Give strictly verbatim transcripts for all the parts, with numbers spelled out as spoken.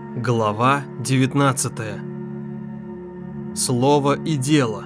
Глава девятнадцатая. Слово и дело.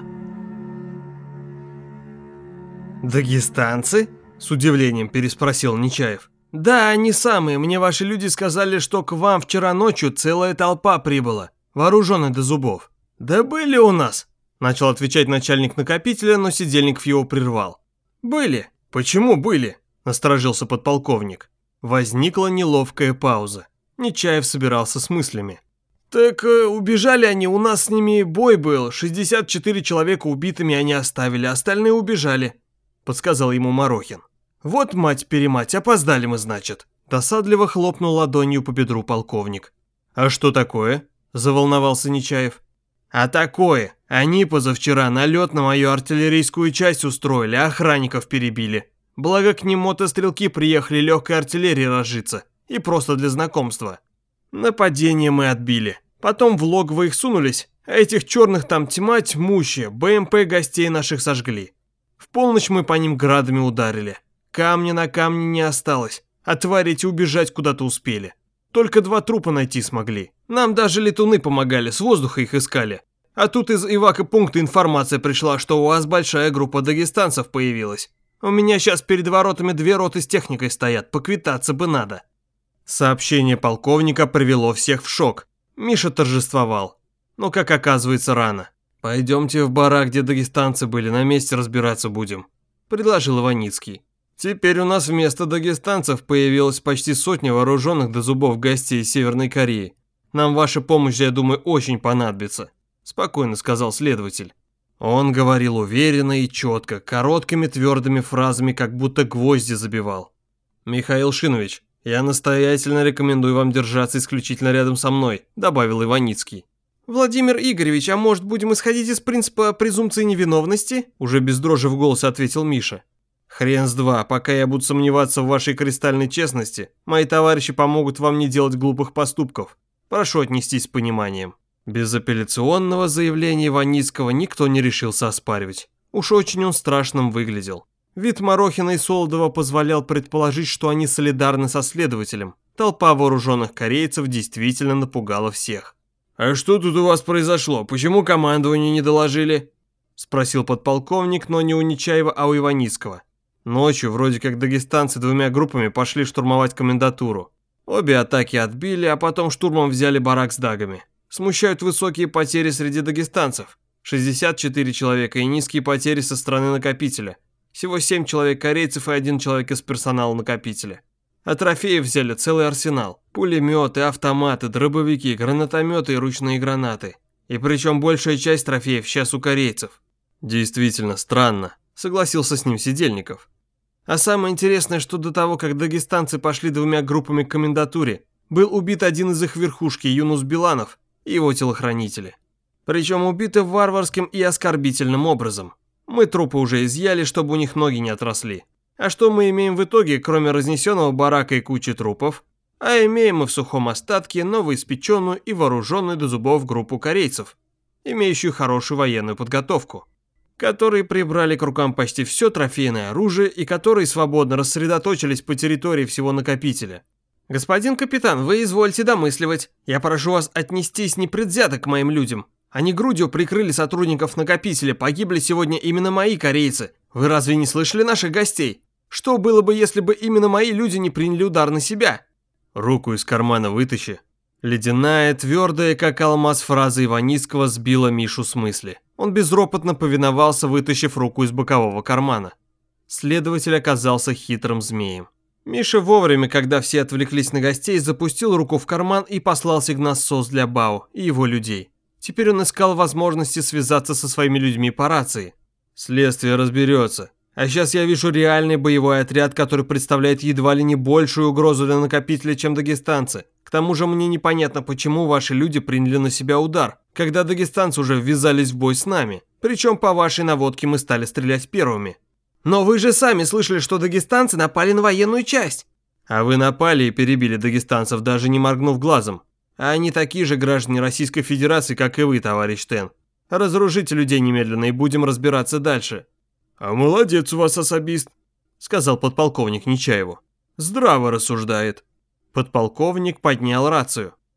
«Дагестанцы?» – с удивлением переспросил Нечаев. «Да, они самые. Мне ваши люди сказали, что к вам вчера ночью целая толпа прибыла, вооруженная до зубов». «Да были у нас», – начал отвечать начальник накопителя, но Сидельников его прервал. «Были. Почему были?» – насторожился подполковник. Возникла неловкая пауза. Нечаев собирался с мыслями. «Так э, убежали они, у нас с ними бой был, шестьдесят четыре человека убитыми они оставили, остальные убежали», — подсказал ему Марохин. «Вот мать-перемать, опоздали мы, значит», — досадливо хлопнул ладонью по бедру полковник. «А что такое?» — заволновался Нечаев. «А такое, они позавчера налет на мою артиллерийскую часть устроили, охранников перебили. Благо к ним мотострелки приехали легкой артиллерии разжиться. И просто для знакомства. Нападение мы отбили. Потом в логово их сунулись, а этих черных там тьма тьмущая, БМП гостей наших сожгли. В полночь мы по ним градами ударили. Камня на камне не осталось, а твари эти убежать куда-то успели. Только два трупа найти смогли. Нам даже летуны помогали, с воздуха их искали. А тут из эвакопункта информация пришла, что у вас большая группа дагестанцев появилась. У меня сейчас перед воротами две роты с техникой стоят, поквитаться бы надо». Сообщение полковника привело всех в шок. Миша торжествовал. Но, как оказывается, рано. «Пойдемте в барак, где дагестанцы были, на месте разбираться будем», – предложил Иваницкий. «Теперь у нас вместо дагестанцев появилась почти сотня вооруженных до зубов гостей из Северной Кореи. Нам ваша помощь, я думаю, очень понадобится», – спокойно сказал следователь. Он говорил уверенно и четко, короткими твердыми фразами, как будто гвозди забивал. «Михаил Шинович, я настоятельно рекомендую вам держаться исключительно рядом со мной», – добавил Иваницкий. «Владимир Игоревич, а может, будем исходить из принципа презумпции невиновности?» – уже без дрожи в голосе ответил Миша. «Хрен с два, пока я буду сомневаться в вашей кристальной честности, мои товарищи помогут вам не делать глупых поступков. Прошу отнестись с пониманием». Безапелляционного заявления Иваницкого никто не решился оспаривать. Уж очень он страшным выглядел. Вид Марохина и Солодова позволял предположить, что они солидарны со следователем. Толпа вооруженных корейцев действительно напугала всех. «А что тут у вас произошло? Почему командованию не доложили?» – спросил подполковник, но не у Нечаева, а у Иваницкого. Ночью вроде как дагестанцы двумя группами пошли штурмовать комендатуру. Обе атаки отбили, а потом штурмом взяли барак с дагами. Смущают высокие потери среди дагестанцев. шестьдесят четыре человека и низкие потери со стороны накопителя. Всего семь человек корейцев и один человек из персонала накопителя. А трофеев взяли целый арсенал. Пулеметы, автоматы, дробовики, гранатометы и ручные гранаты. И причем большая часть трофеев сейчас у корейцев. Действительно странно, согласился с ним Сидельников. А самое интересное, что до того, как дагестанцы пошли двумя группами к комендатуре, был убит один из их верхушки, Юнус Биланов, и его телохранители. Причем убиты варварским и оскорбительным образом. Мы трупы уже изъяли, чтобы у них ноги не отросли. А что мы имеем в итоге, кроме разнесенного барака и кучи трупов? А имеем мы в сухом остатке новоиспеченную и вооруженную до зубов группу корейцев, имеющую хорошую военную подготовку, которые прибрали к рукам почти все трофейное оружие и которые свободно рассредоточились по территории всего накопителя. «Господин капитан, вы извольте домысливать. Я прошу вас отнестись непредвзято к моим людям. Они грудью прикрыли сотрудников накопителя, погибли сегодня именно мои корейцы. Вы разве не слышали наших гостей? Что было бы, если бы именно мои люди не приняли удар на себя?» «Руку из кармана вытащи». Ледяная, твердая, как алмаз, фраза Иваницкого сбила Мишу с мысли. Он безропотно повиновался, вытащив руку из бокового кармана. Следователь оказался хитрым змеем. Миша вовремя, когда все отвлеклись на гостей, запустил руку в карман и послал сигнал СОС для Бао и его людей. Теперь он искал возможности связаться со своими людьми по рации. «Следствие разберется. А сейчас я вижу реальный боевой отряд, который представляет едва ли не большую угрозу для накопителя, чем дагестанцы. К тому же мне непонятно, почему ваши люди приняли на себя удар, когда дагестанцы уже ввязались в бой с нами. Причем по вашей наводке мы стали стрелять первыми». «Но вы же сами слышали, что дагестанцы напали на военную часть». «А вы напали и перебили дагестанцев, даже не моргнув глазом. А они такие же граждане Российской Федерации, как и вы, товарищ Тен. Разоружите людей немедленно и будем разбираться дальше». «А молодец у вас особист», — сказал подполковник Нечаеву. «Здраво рассуждает». Подполковник поднял рацию.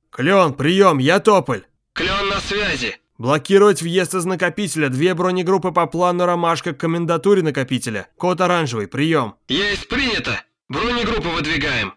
Клен, прием, я Тополь. Клен на связи. Блокировать въезд из накопителя. Две бронегруппы по плану Ромашка к комендатуре накопителя. Код оранжевый, прием. Есть, принято. Бронегруппу выдвигаем.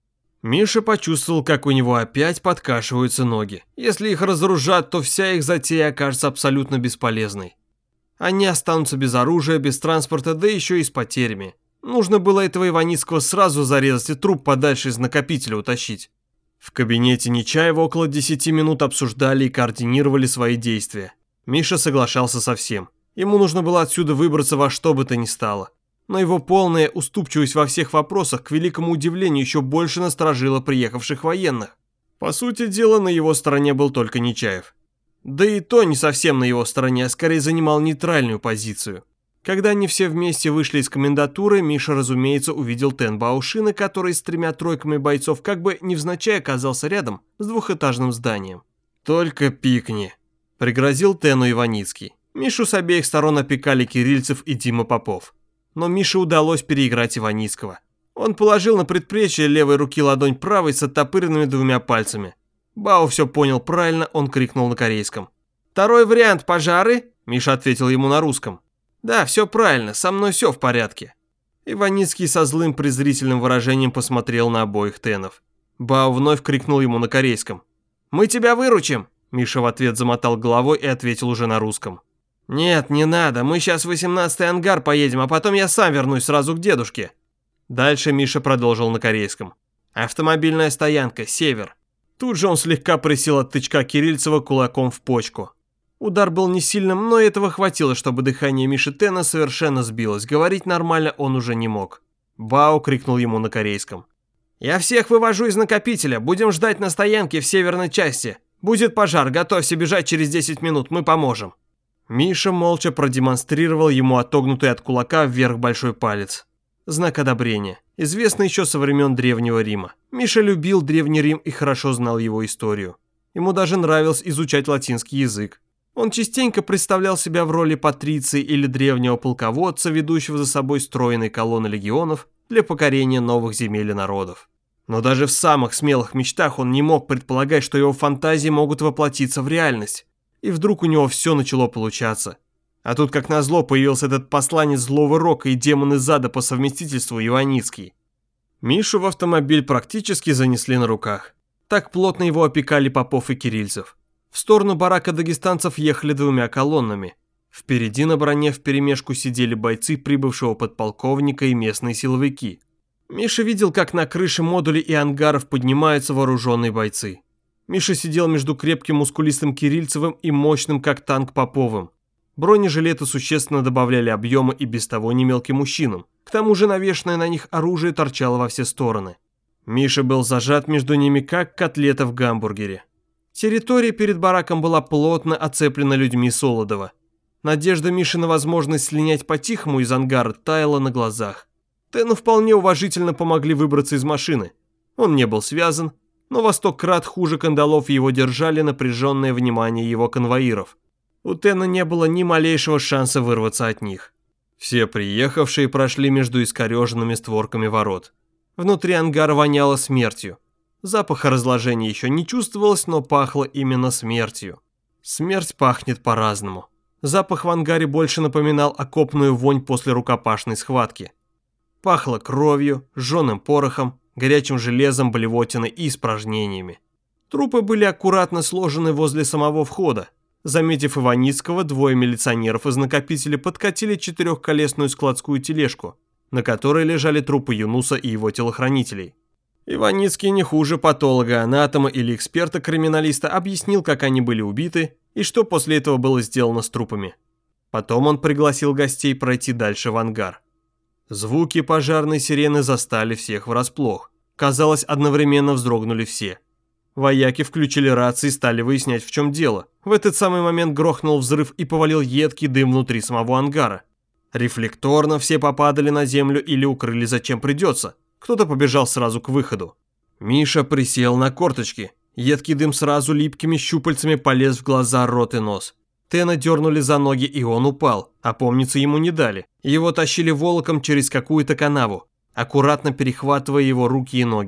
Миша почувствовал, как у него опять подкашиваются ноги. Если их разоружат, то вся их затея окажется абсолютно бесполезной. Они останутся без оружия, без транспорта, да еще и с потерями. Нужно было этого Иваницкого сразу зарезать и труп подальше из накопителя утащить. В кабинете Нечаева около десяти минут обсуждали и координировали свои действия. Миша соглашался со всем. Ему нужно было отсюда выбраться во что бы то ни стало. Но его полная уступчивость во всех вопросах, к великому удивлению, еще больше насторожила приехавших военных. По сути дела, на его стороне был только Нечаев. Да и то не совсем на его стороне, а скорее занимал нейтральную позицию. Когда они все вместе вышли из комендатуры, Миша, разумеется, увидел Тен Баошина, который с тремя тройками бойцов как бы невзначай оказался рядом с двухэтажным зданием. «Только пикни», – пригрозил Тену Иваницкий. Мишу с обеих сторон опекали Кирильцев и Дима Попов. Но Мише удалось переиграть Иваницкого. Он положил на предплечье левой руки ладонь правой с оттопыренными двумя пальцами. Бао все понял правильно, он крикнул на корейском. «Второй вариант – пожары?» Миша ответил ему на русском. «Да, все правильно, со мной все в порядке». Иваницкий со злым презрительным выражением посмотрел на обоих тенов. Бао вновь крикнул ему на корейском. «Мы тебя выручим!» Миша в ответ замотал головой и ответил уже на русском. «Нет, не надо, мы сейчас в восемнадцатый ангар поедем, а потом я сам вернусь сразу к дедушке». Дальше Миша продолжил на корейском. «Автомобильная стоянка, север». Тут же он слегка присел от тычка Кирильцева кулаком в почку. Удар был не сильным, но этого хватило, чтобы дыхание Миши Тена совершенно сбилось. Говорить нормально он уже не мог. Бао крикнул ему на корейском. «Я всех вывожу из накопителя, будем ждать на стоянке в северной части. Будет пожар, готовься бежать через десять минут, мы поможем». Миша молча продемонстрировал ему отогнутый от кулака вверх большой палец. Знак одобрения. Известный еще со времен Древнего Рима. Миша любил Древний Рим и хорошо знал его историю. Ему даже нравилось изучать латинский язык. Он частенько представлял себя в роли патриции или древнего полководца, ведущего за собой стройные колонны легионов для покорения новых земель и народов. Но даже в самых смелых мечтах он не мог предполагать, что его фантазии могут воплотиться в реальность. И вдруг у него все начало получаться. А тут, как назло, появился этот посланец злого рока и демон из ада по совместительству Иваницкий. Мишу в автомобиль практически занесли на руках. Так плотно его опекали Попов и Кирильцев. В сторону барака дагестанцев ехали двумя колоннами. Впереди на броне вперемешку сидели бойцы прибывшего подполковника и местные силовики. Миша видел, как на крыше модулей и ангаров поднимаются вооруженные бойцы. Миша сидел между крепким мускулистым Кирильцевым и мощным, как танк, Поповым. Бронежилеты существенно добавляли объема и без того немелким мужчинам. К тому же навешанное на них оружие торчало во все стороны. Миша был зажат между ними, как котлета в гамбургере. Территория перед бараком была плотно оцеплена людьми Солодова. Надежда Миши на возможность слинять по-тихому из ангара таяла на глазах. Тену вполне уважительно помогли выбраться из машины. Он не был связан, но во сто крат хуже кандалов его держали напряженное внимание его конвоиров. У Тена не было ни малейшего шанса вырваться от них. Все приехавшие прошли между искореженными створками ворот. Внутри ангара воняло смертью. Запаха разложения еще не чувствовалось, но пахло именно смертью. Смерть пахнет по-разному. Запах в ангаре больше напоминал окопную вонь после рукопашной схватки. Пахло кровью, жженым порохом, горячим железом, блевотиной и испражнениями. Трупы были аккуратно сложены возле самого входа. Заметив Иваницкого, двое милиционеров из накопителя подкатили четырехколесную складскую тележку, на которой лежали трупы Юнуса и его телохранителей. Иваницкий не хуже патолога-анатома или эксперта-криминалиста объяснил, как они были убиты и что после этого было сделано с трупами. Потом он пригласил гостей пройти дальше в ангар. Звуки пожарной сирены застали всех врасплох. Казалось, одновременно вздрогнули все. Вояки включили рации и стали выяснять, в чем дело. В этот самый момент грохнул взрыв и повалил едкий дым внутри самого ангара. Рефлекторно все попадали на землю или укрыли зачем придется. Кто-то побежал сразу к выходу. Миша присел на корточки. Едкий дым сразу липкими щупальцами полез в глаза, рот и нос. Тена дернули за ноги, и он упал. Опомниться ему не дали. Его тащили волоком через какую-то канаву, аккуратно перехватывая его руки и ноги.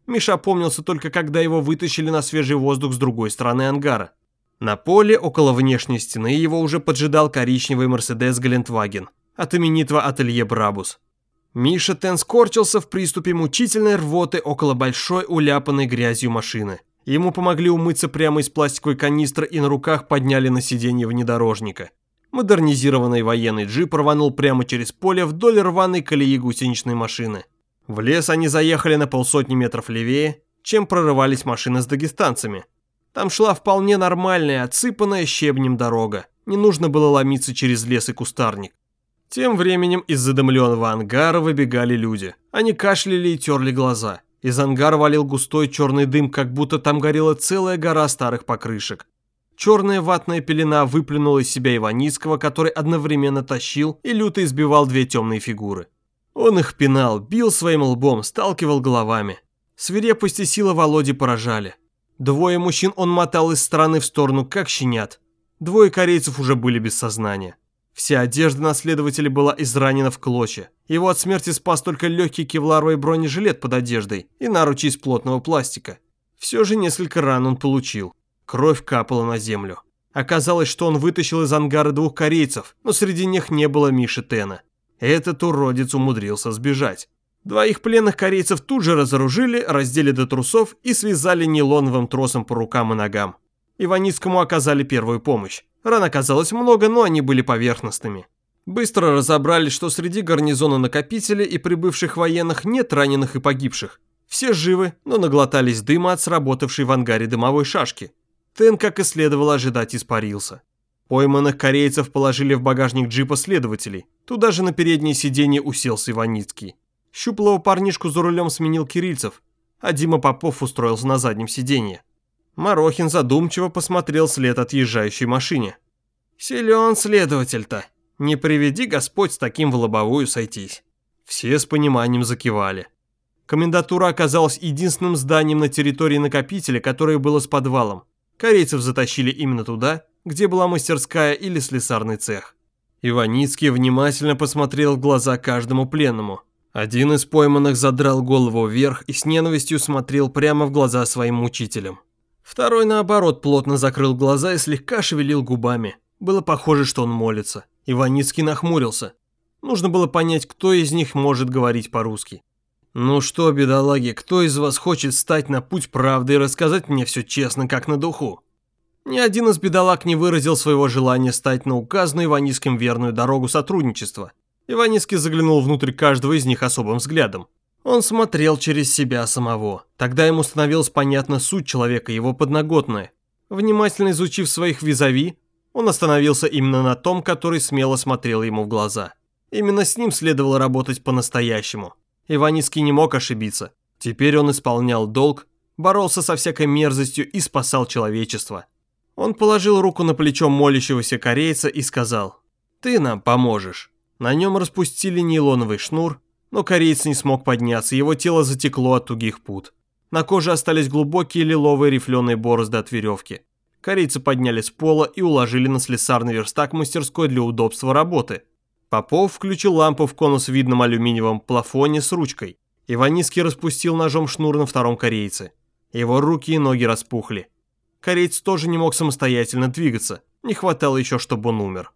Миша опомнился только когда его вытащили на свежий воздух с другой стороны ангара. На поле около внешней стены его уже поджидал коричневый Мерседес Гелендваген от именитого ателье Брабус. Миша Тен скорчился в приступе мучительной рвоты около большой уляпанной грязью машины. Ему помогли умыться прямо из пластиковой канистры и на руках подняли на сиденье внедорожника. Модернизированный военный джип рванул прямо через поле вдоль рваной колеи гусеничной машины. В лес они заехали на полсотни метров левее, чем прорывались машины с дагестанцами. Там шла вполне нормальная, отсыпанная щебнем дорога. Не нужно было ломиться через лес и кустарник. Тем временем из задымленного ангара выбегали люди. Они кашляли и терли глаза. Из ангара валил густой черный дым, как будто там горела целая гора старых покрышек. Черная ватная пелена выплюнула из себя Иваницкого, который одновременно тащил и люто избивал две темные фигуры. Он их пинал, бил своим лбом, сталкивал головами. Свирепость и сила Володи поражали. Двое мужчин он мотал из стороны в сторону, как щенят. Двое корейцев уже были без сознания. Вся одежда на следователе была изранена в клочья. Его от смерти спас только легкий кевларовый бронежилет под одеждой и наручи из плотного пластика. Все же несколько ран он получил. Кровь капала на землю. Оказалось, что он вытащил из ангара двух корейцев, но среди них не было Миши Тена. Этот уродец умудрился сбежать. Двоих пленных корейцев тут же разоружили, раздели до трусов и связали нейлоновым тросом по рукам и ногам. Иваницкому оказали первую помощь. Ран оказалось много, но они были поверхностными. Быстро разобрались, что среди гарнизона накопителя и прибывших военных нет раненых и погибших. Все живы, но наглотались дыма от сработавшей в ангаре дымовой шашки. Тен, как и следовало ожидать, испарился. Пойманных корейцев положили в багажник джипа следователей. Туда же на переднее сиденье уселся Иваницкий. Щуплого парнишку за рулем сменил Кирильцев, а Дима Попов устроился на заднем сиденье. Марохин задумчиво посмотрел вслед отъезжающей машине. «Силен следователь-то. Не приведи Господь с таким в лобовую сойтись». Все с пониманием закивали. Комендатура оказалась единственным зданием на территории накопителя, которое было с подвалом. Корейцев затащили именно туда, где была мастерская или слесарный цех. Иваницкий внимательно посмотрел в глаза каждому пленному. Один из пойманных задрал голову вверх и с ненавистью смотрел прямо в глаза своим мучителям. Второй, наоборот, плотно закрыл глаза и слегка шевелил губами. Было похоже, что он молится. Иваницкий нахмурился. Нужно было понять, кто из них может говорить по-русски. «Ну что, бедолаги, кто из вас хочет стать на путь правды и рассказать мне все честно, как на духу?» Ни один из бедолаг не выразил своего желания стать на указанную Иваницким верную дорогу сотрудничества. Иваницкий заглянул внутрь каждого из них особым взглядом. Он смотрел через себя самого. Тогда ему становилась понятна суть человека, его подноготная. Внимательно изучив своих визави, он остановился именно на том, который смело смотрел ему в глаза. Именно с ним следовало работать по-настоящему. Иваницкий не мог ошибиться. Теперь он исполнял долг, боролся со всякой мерзостью и спасал человечество. Он положил руку на плечо молящегося корейца и сказал: «Ты нам поможешь». На нем распустили нейлоновый шнур, но кореец не смог подняться, его тело затекло от тугих пут. На коже остались глубокие лиловые рифленые борозды от веревки. Корейца подняли с пола и уложили на слесарный верстак мастерской для удобства работы. Попов включил лампу в конусвидном алюминиевом плафоне с ручкой. Иваницкий распустил ножом шнур на втором корейце. Его руки и ноги распухли. Кореец тоже не мог самостоятельно двигаться, не хватало еще, чтобы он умер.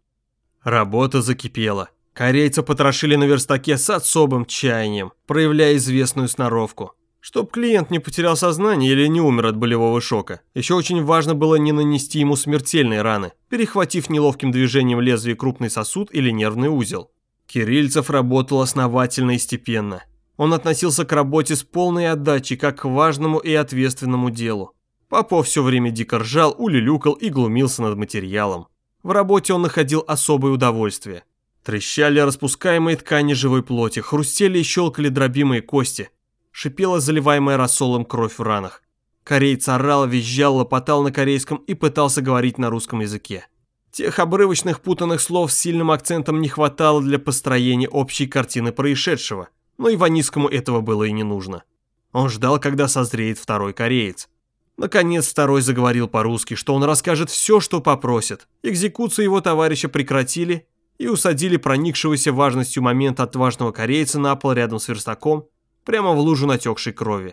Работа закипела. Корейца потрошили на верстаке с особым тщанием, проявляя известную сноровку. Чтоб клиент не потерял сознание или не умер от болевого шока. Еще очень важно было не нанести ему смертельные раны, перехватив неловким движением лезвия крупный сосуд или нервный узел. Кирильцев работал основательно и степенно. Он относился к работе с полной отдачей, как к важному и ответственному делу. Попов все время дико ржал, улюлюкал и глумился над материалом. В работе он находил особое удовольствие. Трещали распускаемые ткани живой плоти, хрустели и щелкали дробимые кости. Шипела заливаемая рассолом кровь в ранах. Кореец орал, визжал, лопотал на корейском и пытался говорить на русском языке. Тех обрывочных путанных слов с сильным акцентом не хватало для построения общей картины происшедшего, но Иваницкому этого было и не нужно. Он ждал, когда созреет второй кореец. Наконец второй заговорил по-русски, что он расскажет все, что попросит. Экзекуцию его товарища прекратили и усадили проникшегося важностью момента отважного корейца на пол рядом с верстаком, прямо в лужу натекшей крови.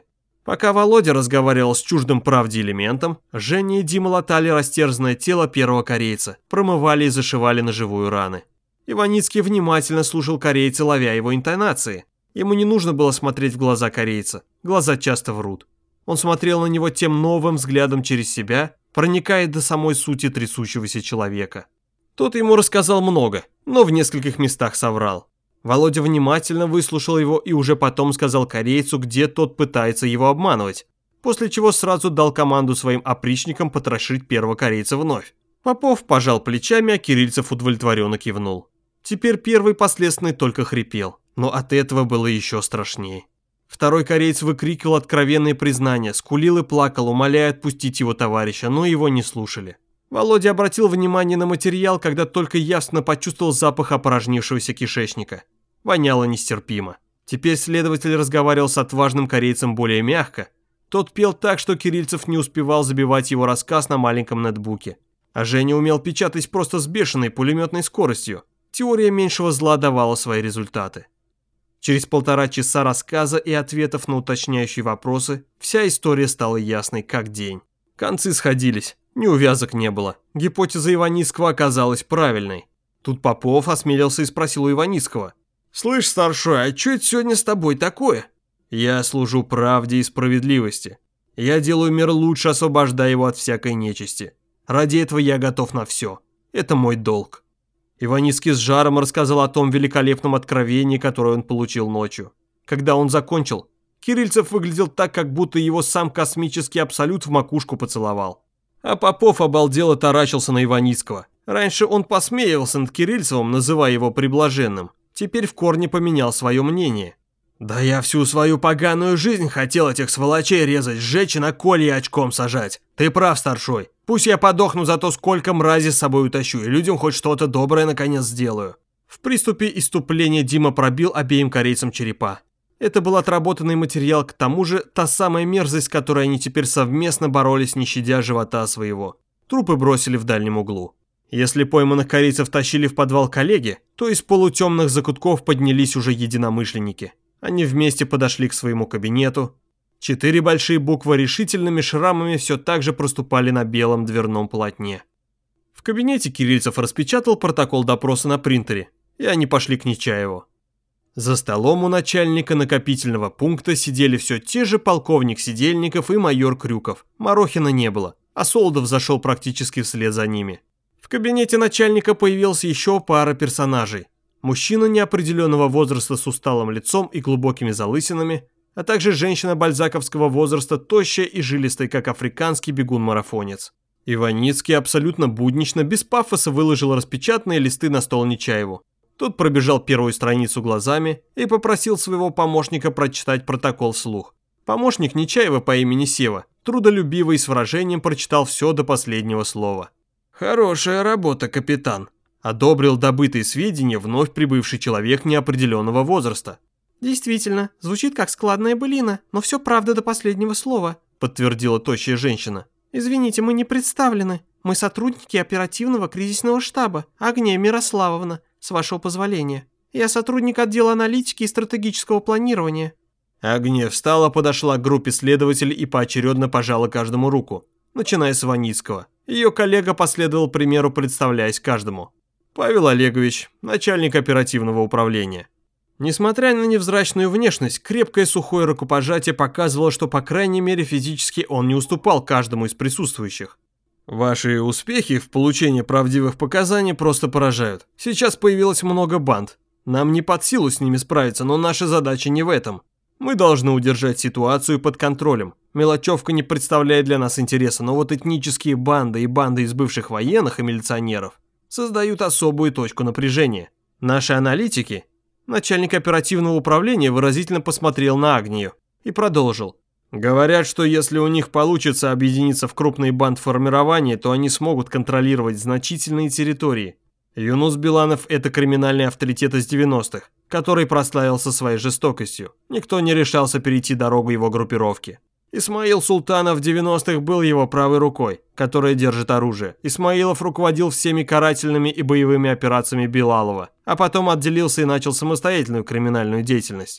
Пока Володя разговаривал с чуждым правде элементом, Женя и Дима латали растерзанное тело первого корейца, промывали и зашивали ножевую раны. Иваницкий внимательно слушал корейца, ловя его интонации. Ему не нужно было смотреть в глаза корейца, глаза часто врут. Он смотрел на него тем новым взглядом через себя, проникая до самой сути трясущегося человека. Тот ему рассказал много, но в нескольких местах соврал. Володя внимательно выслушал его и уже потом сказал корейцу, где тот пытается его обманывать, после чего сразу дал команду своим опричникам потрошить первого корейца вновь. Попов пожал плечами, а Кирильцев удовлетворенно кивнул. Теперь первый последственный только хрипел, но от этого было еще страшнее. Второй кореец выкрикивал откровенные признания, скулил и плакал, умоляя отпустить его товарища, но его не слушали. Володя обратил внимание на материал, когда только явственно почувствовал запах опорожнившегося кишечника. Воняло нестерпимо. Теперь следователь разговаривал с отважным корейцем более мягко. Тот пел так, что Кирильцев не успевал забивать его рассказ на маленьком нетбуке. А Женя умел печатать просто с бешеной пулеметной скоростью. Теория меньшего зла давала свои результаты. Через полтора часа рассказа и ответов на уточняющие вопросы вся история стала ясной как день. Концы сходились. Неувязок не было. Гипотеза Иваницкого оказалась правильной. Тут Попов осмелился и спросил у Иваницкого. «Слышь, старшой, а что это сегодня с тобой такое?» «Я служу правде и справедливости. Я делаю мир лучше, освобождая его от всякой нечисти. Ради этого я готов на все. Это мой долг». Иваницкий с жаром рассказал о том великолепном откровении, которое он получил ночью. Когда он закончил, Кирильцев выглядел так, как будто его сам космический абсолют в макушку поцеловал. А Попов обалдело таращился на Иваницкого. Раньше он посмеивался над Кирильцевым, называя его приблаженным. Теперь в корне поменял свое мнение. «Да я всю свою поганую жизнь хотел этих сволочей резать, сжечь и на колье очком сажать. Ты прав, старшой. Пусть я подохну за то, сколько мрази с собой утащу, и людям хоть что-то доброе наконец сделаю». В приступе исступления Дима пробил обеим корейцам черепа. Это был отработанный материал, к тому же та самая мерзость, с которой они теперь совместно боролись, не щадя живота своего. Трупы бросили в дальнем углу. Если пойманных корейцев тащили в подвал коллеги, то из полутемных закутков поднялись уже единомышленники. Они вместе подошли к своему кабинету. Четыре большие буквы решительными шрамами все так же проступали на белом дверном полотне. В кабинете Кирильцев распечатал протокол допроса на принтере, и они пошли к Нечаеву. За столом у начальника накопительного пункта сидели все те же полковник Сидельников и майор Крюков. Марохина не было, а Солодов зашел практически вслед за ними. В кабинете начальника появилась еще пара персонажей. Мужчина неопределенного возраста с усталым лицом и глубокими залысинами, а также женщина бальзаковского возраста, тощая и жилистая, как африканский бегун-марафонец. Иваницкий абсолютно буднично, без пафоса выложил распечатанные листы на стол Нечаеву. Тот пробежал первую страницу глазами и попросил своего помощника прочитать протокол вслух. Помощник Нечаева по имени Сева, трудолюбивый и с выражением, прочитал все до последнего слова. «Хорошая работа, капитан», – одобрил добытые сведения вновь прибывший человек неопределенного возраста. «Действительно, звучит как складная былина, но все правда до последнего слова», – подтвердила тощая женщина. «Извините, мы не представлены. Мы сотрудники оперативного кризисного штаба, Агния Мирославовна, с вашего позволения. Я сотрудник отдела аналитики и стратегического планирования». Агния встала, подошла к группе следователей и поочередно пожала каждому руку, начиная с Иваницкого. Ее коллега последовал примеру, представляясь каждому. Павел Олегович, начальник оперативного управления. Несмотря на невзрачную внешность, крепкое сухое рукопожатие показывало, что по крайней мере физически он не уступал каждому из присутствующих. Ваши успехи в получении правдивых показаний просто поражают. Сейчас появилось много банд. Нам не под силу с ними справиться, но наша задача не в этом. Мы должны удержать ситуацию под контролем. Мелочевка не представляет для нас интереса, но вот этнические банды и банды из бывших военных и милиционеров создают особую точку напряжения. Наши аналитики, начальник оперативного управления выразительно посмотрел на Агнию и продолжил. Говорят, что если у них получится объединиться в крупные бандформирования, то они смогут контролировать значительные территории. Юнус Биланов – это криминальный авторитет из девяностых, который прославился своей жестокостью. Никто не решался перейти дорогу его группировки. Исмаил Султанов в девяностых был его правой рукой, которая держит оружие. Исмаилов руководил всеми карательными и боевыми операциями Билалова, а потом отделился и начал самостоятельную криминальную деятельность.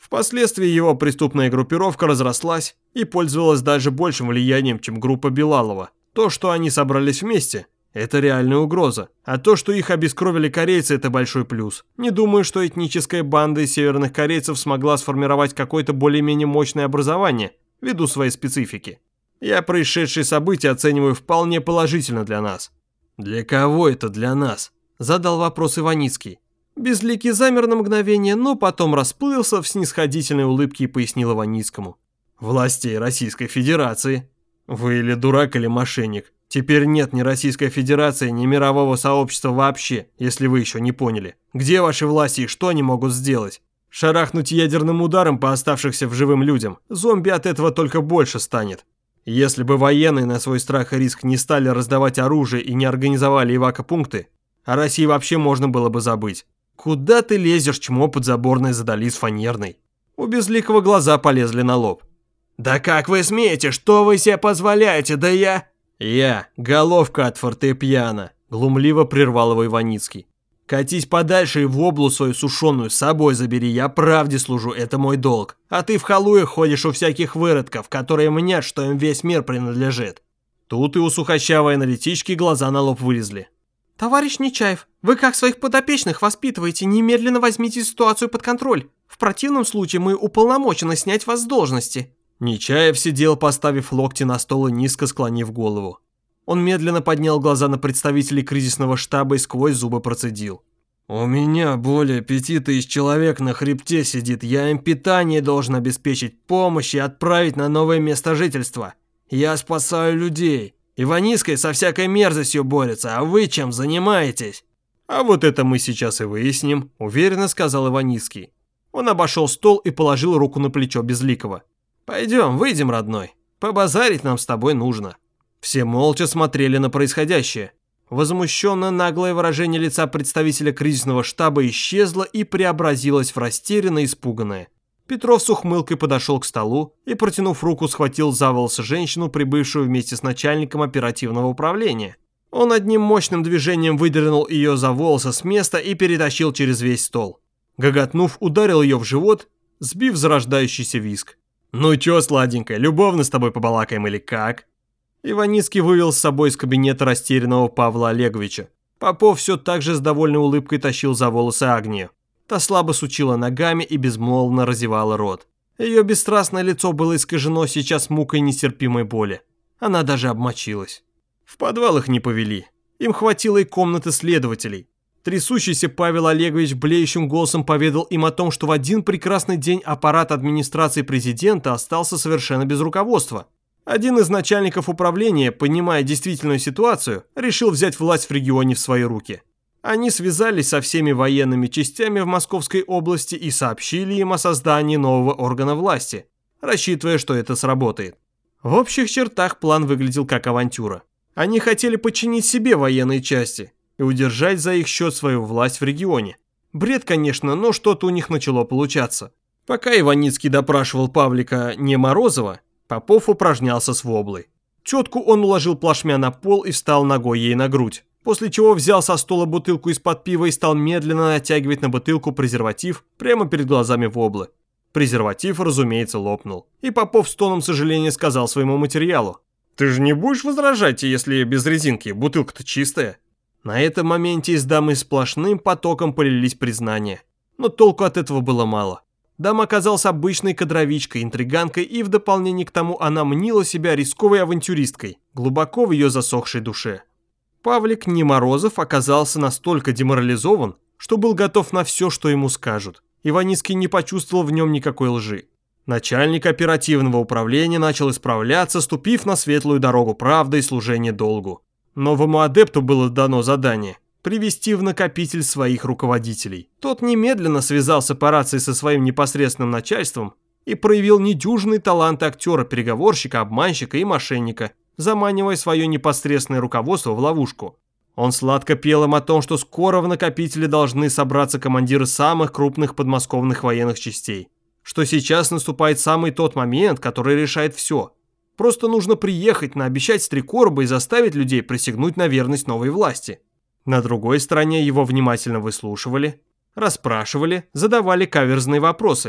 Впоследствии его преступная группировка разрослась и пользовалась даже большим влиянием, чем группа Билалова. То, что они собрались вместе, это реальная угроза. А то, что их обескровили корейцы, это большой плюс. Не думаю, что этническая банда из северных корейцев смогла сформировать какое-то более-менее мощное образование, ввиду своей специфики. Я происшедшие события оцениваю вполне положительно для нас. «Для кого это для нас?» – задал вопрос Иваницкий. Безликий замер на мгновение, но потом расплылся в снисходительной улыбке и пояснил Иваницкому. «Властей Российской Федерации. Вы или дурак, или мошенник. Теперь нет ни Российской Федерации, ни мирового сообщества вообще, если вы еще не поняли. Где ваши власти и что они могут сделать? Шарахнуть ядерным ударом по оставшихся в живым людям. Зомби от этого только больше станет. Если бы военные на свой страх и риск не стали раздавать оружие и не организовали эвакопункты, о России вообще можно было бы забыть. Куда ты лезешь, чмо подзаборное задали с фанерной?» У Безликого глаза полезли на лоб. «Да как вы смеете? Что вы себе позволяете? Да я...» «Я, головка от фортепиано», — глумливо прервал его Иваницкий. «Катись подальше и в облу свою сушеную с собой забери, я правде служу, это мой долг. А ты в халуях ходишь у всяких выродков, которые мнят, что им весь мир принадлежит». Тут и у сухощавой аналитички глаза на лоб вылезли. «Товарищ Нечаев, вы как своих подопечных воспитываете, немедленно возьмите ситуацию под контроль. В противном случае мы уполномочены снять вас с должности». Нечаев сидел, поставив локти на стол и низко склонив голову. Он медленно поднял глаза на представителей кризисного штаба и сквозь зубы процедил. «У меня более пяти тысяч человек на хребте сидит, я им питание должен обеспечить, помощь и отправить на новое место жительства. Я спасаю людей. Иваницкий со всякой мерзостью борется, а вы чем занимаетесь?» «А вот это мы сейчас и выясним», – уверенно сказал Иваницкий. Он обошел стол и положил руку на плечо Безликого. «Пойдем, выйдем, родной. Побазарить нам с тобой нужно». Все молча смотрели на происходящее. Возмущенно наглое выражение лица представителя кризисного штаба исчезло и преобразилось в растерянно испуганное. Петров с ухмылкой подошел к столу и, протянув руку, схватил за волосы женщину, прибывшую вместе с начальником оперативного управления. Он одним мощным движением выдернул ее за волосы с места и перетащил через весь стол. Гоготнув, ударил ее в живот, сбив зарождающийся визг. «Ну чё, сладенькая, любовно с тобой побалакаем или как?» Иваницкий вывел с собой из кабинета растерянного Павла Олеговича. Попов все так же с довольной улыбкой тащил за волосы Агнию. Та слабо сучила ногами и безмолвно разевала рот. Ее бесстрастное лицо было искажено сейчас мукой нестерпимой боли. Она даже обмочилась. В подвал их не повели. Им хватило и комнаты следователей. Трясущийся Павел Олегович блеющим голосом поведал им о том, что в один прекрасный день аппарат администрации президента остался совершенно без руководства. Один из начальников управления, понимая действительную ситуацию, решил взять власть в регионе в свои руки. Они связались со всеми военными частями в Московской области и сообщили им о создании нового органа власти, рассчитывая, что это сработает. В общих чертах план выглядел как авантюра. Они хотели подчинить себе военные части и удержать за их счет свою власть в регионе. Бред, конечно, но что-то у них начало получаться. Пока Иваницкий допрашивал Павлика не Морозова, Попов упражнялся с воблой. Тетку он уложил плашмя на пол и встал ногой ей на грудь, после чего взял со стола бутылку из-под пива и стал медленно натягивать на бутылку презерватив прямо перед глазами воблы. Презерватив, разумеется, лопнул. И Попов с тоном сожаления сказал своему материалу: «Ты же не будешь возражать, если без резинки, бутылка-то чистая?» На этом моменте из дамы сплошным потоком полились признания. Но толку от этого было мало. Дама оказалась обычной кадровичкой, интриганкой, и в дополнение к тому она мнила себя рисковой авантюристкой, глубоко в ее засохшей душе. Павлик Неморозов оказался настолько деморализован, что был готов на все, что ему скажут. Иваницкий не почувствовал в нем никакой лжи. Начальник оперативного управления начал исправляться, ступив на светлую дорогу правды и служения долгу. Новому адепту было дано задание – привести в накопитель своих руководителей. Тот немедленно связался по рации со своим непосредственным начальством и проявил недюжинный талант актера, переговорщика, обманщика и мошенника, заманивая свое непосредственное руководство в ловушку. Он сладко пел им о том, что скоро в накопителе должны собраться командиры самых крупных подмосковных военных частей, что сейчас наступает самый тот момент, который решает все. Просто нужно приехать, наобещать стрекорба и заставить людей присягнуть на верность новой власти. На другой стороне его внимательно выслушивали, расспрашивали, задавали каверзные вопросы.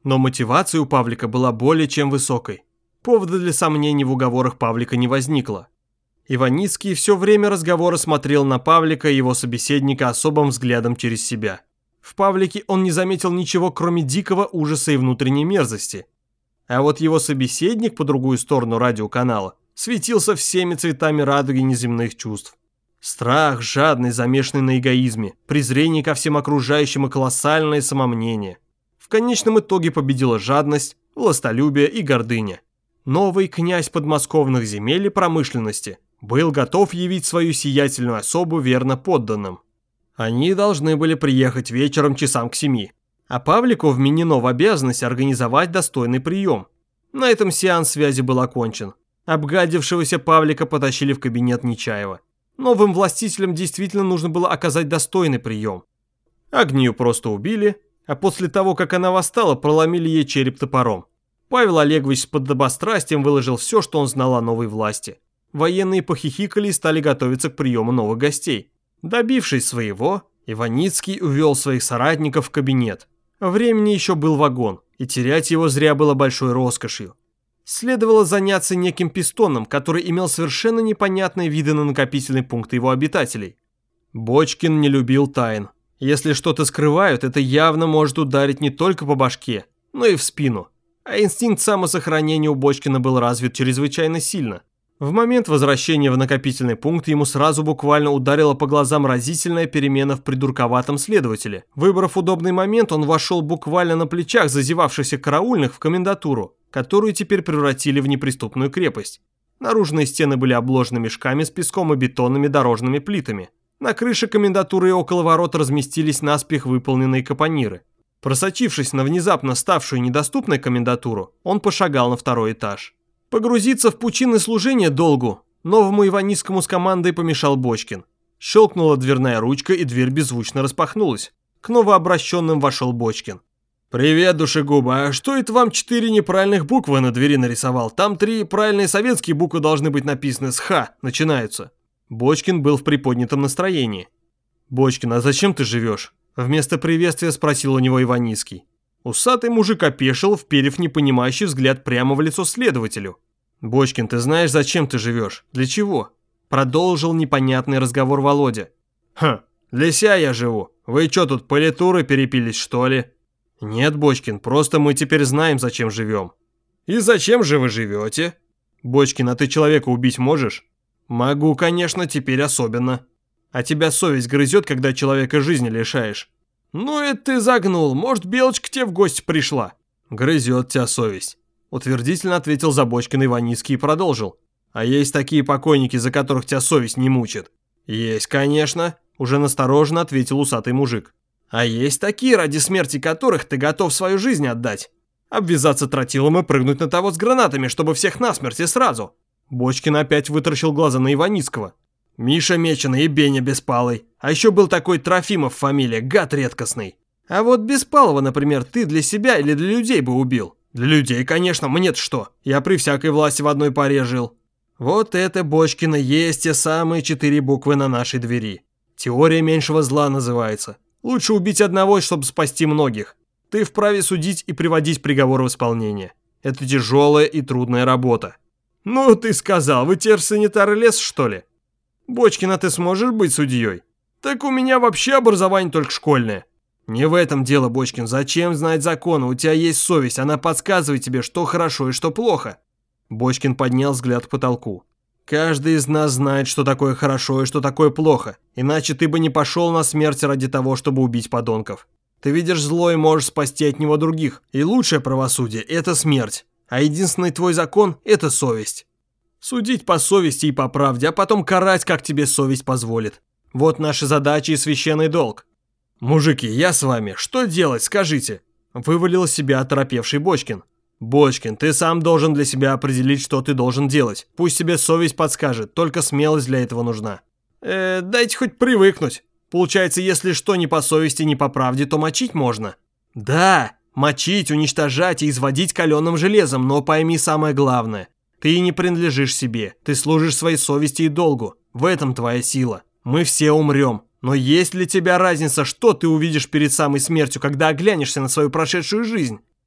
Но мотивация у Павлика была более чем высокой. Повода для сомнений в уговорах Павлика не возникло. Иваницкий все время разговора смотрел на Павлика и его собеседника особым взглядом через себя. В Павлике он не заметил ничего, кроме дикого ужаса и внутренней мерзости. А вот его собеседник по другую сторону радиоканала светился всеми цветами радуги неземных чувств. Страх, жадность, замешанный на эгоизме, презрение ко всем окружающим и колоссальное самомнение. В конечном итоге победила жадность, властолюбие и гордыня. Новый князь подмосковных земель и промышленности был готов явить свою сиятельную особу верно подданным. Они должны были приехать вечером часам к семи, а Павлику вменено в обязанность организовать достойный прием. На этом сеанс связи был окончен. Обгадившегося Павлика потащили в кабинет Нечаева. Новым властителям действительно нужно было оказать достойный прием. Агнию просто убили, а после того, как она восстала, проломили ей череп топором. Павел Олегович с подобострастием выложил все, что он знал о новой власти. Военные похихикали и стали готовиться к приему новых гостей. Добившись своего, Иваницкий увел своих соратников в кабинет. Времени еще был вагон, и терять его зря было большой роскошью. Следовало заняться неким пистоном, который имел совершенно непонятные виды на накопительный пункт его обитателей. Бочкин не любил тайн. Если что-то скрывают, это явно может ударить не только по башке, но и в спину. А инстинкт самосохранения у Бочкина был развит чрезвычайно сильно. В момент возвращения в накопительный пункт ему сразу буквально ударила по глазам разительная перемена в придурковатом следователе. Выбрав удобный момент, он вошел буквально на плечах зазевавшихся караульных в комендатуру, которую теперь превратили в неприступную крепость. Наружные стены были обложены мешками с песком и бетонными дорожными плитами. На крыше комендатуры и около ворот разместились наспех выполненные капониры. Просочившись на внезапно ставшую недоступной комендатуру, он пошагал на второй этаж. Погрузиться в пучины служения долгу новому Иваницкому с командой помешал Бочкин. Щелкнула дверная ручка, и дверь беззвучно распахнулась. К новообращенным вошел Бочкин. «Привет, душегуба, а что это вам четыре неправильных буквы на двери нарисовал? Там три правильные советские буквы должны быть написаны с «Х» начинаются». Бочкин был в приподнятом настроении. «Бочкин, а зачем ты живешь?» Вместо приветствия спросил у него Иваницкий. Усатый мужик опешил, вперев непонимающий взгляд прямо в лицо следователю. «Бочкин, ты знаешь, зачем ты живешь? Для чего?» Продолжил непонятный разговор Володя. «Хм, для себя я живу. Вы что, тут политуры перепились, что ли?» «Нет, Бочкин, просто мы теперь знаем, зачем живем». «И зачем же вы живете?» «Бочкин, а ты человека убить можешь?» «Могу, конечно, теперь особенно». «А тебя совесть грызет, когда человека жизни лишаешь?» «Ну это ты загнул, может, Белочка тебе в гости пришла?» «Грызет тебя совесть», — утвердительно ответил за Бочкина Иваницкий и продолжил. «А есть такие покойники, за которых тебя совесть не мучит?» «Есть, конечно», — уже настороженно ответил усатый мужик. «А есть такие, ради смерти которых ты готов свою жизнь отдать. Обвязаться тротилом и прыгнуть на того с гранатами, чтобы всех насмерть и сразу». Бочкин опять вытаращил глаза на Иваницкого. «Миша Меченый и Беня Беспалый. А еще был такой Трофимов фамилия, гад редкостный. А вот Беспалова, например, ты для себя или для людей бы убил?» «Для людей, конечно, мне-то что? Я при всякой власти в одной паре жил». Вот это, Бочкина, есть те самые четыре буквы на нашей двери. Теория меньшего зла называется. Лучше убить одного, чтобы спасти многих. Ты вправе судить и приводить приговор в исполнение. Это тяжелая и трудная работа». «Ну ты сказал, вы теперь санитар лес, что ли?» «Бочкин, а ты сможешь быть судьей?» «Так у меня вообще образование только школьное». «Не в этом дело, Бочкин. Зачем знать законы? У тебя есть совесть, она подсказывает тебе, что хорошо и что плохо». Бочкин поднял взгляд к потолку. «Каждый из нас знает, что такое хорошо и что такое плохо. Иначе ты бы не пошел на смерть ради того, чтобы убить подонков. Ты видишь зло и можешь спасти от него других. И лучшее правосудие – это смерть. А единственный твой закон – это совесть. Судить по совести и по правде, а потом карать, как тебе совесть позволит. Вот наши задачи и священный долг. Мужики, я с вами. Что делать, скажите?» Вывалил из себя оторопевший Бочкин. «Бочкин, ты сам должен для себя определить, что ты должен делать. Пусть тебе совесть подскажет, только смелость для этого нужна». «Э, дайте хоть привыкнуть. Получается, если что не по совести, не по правде, то мочить можно». «Да, мочить, уничтожать и изводить каленым железом, но пойми самое главное. Ты не принадлежишь себе, ты служишь своей совести и долгу. В этом твоя сила. Мы все умрем. Но есть для тебя разница, что ты увидишь перед самой смертью, когда оглянешься на свою прошедшую жизнь?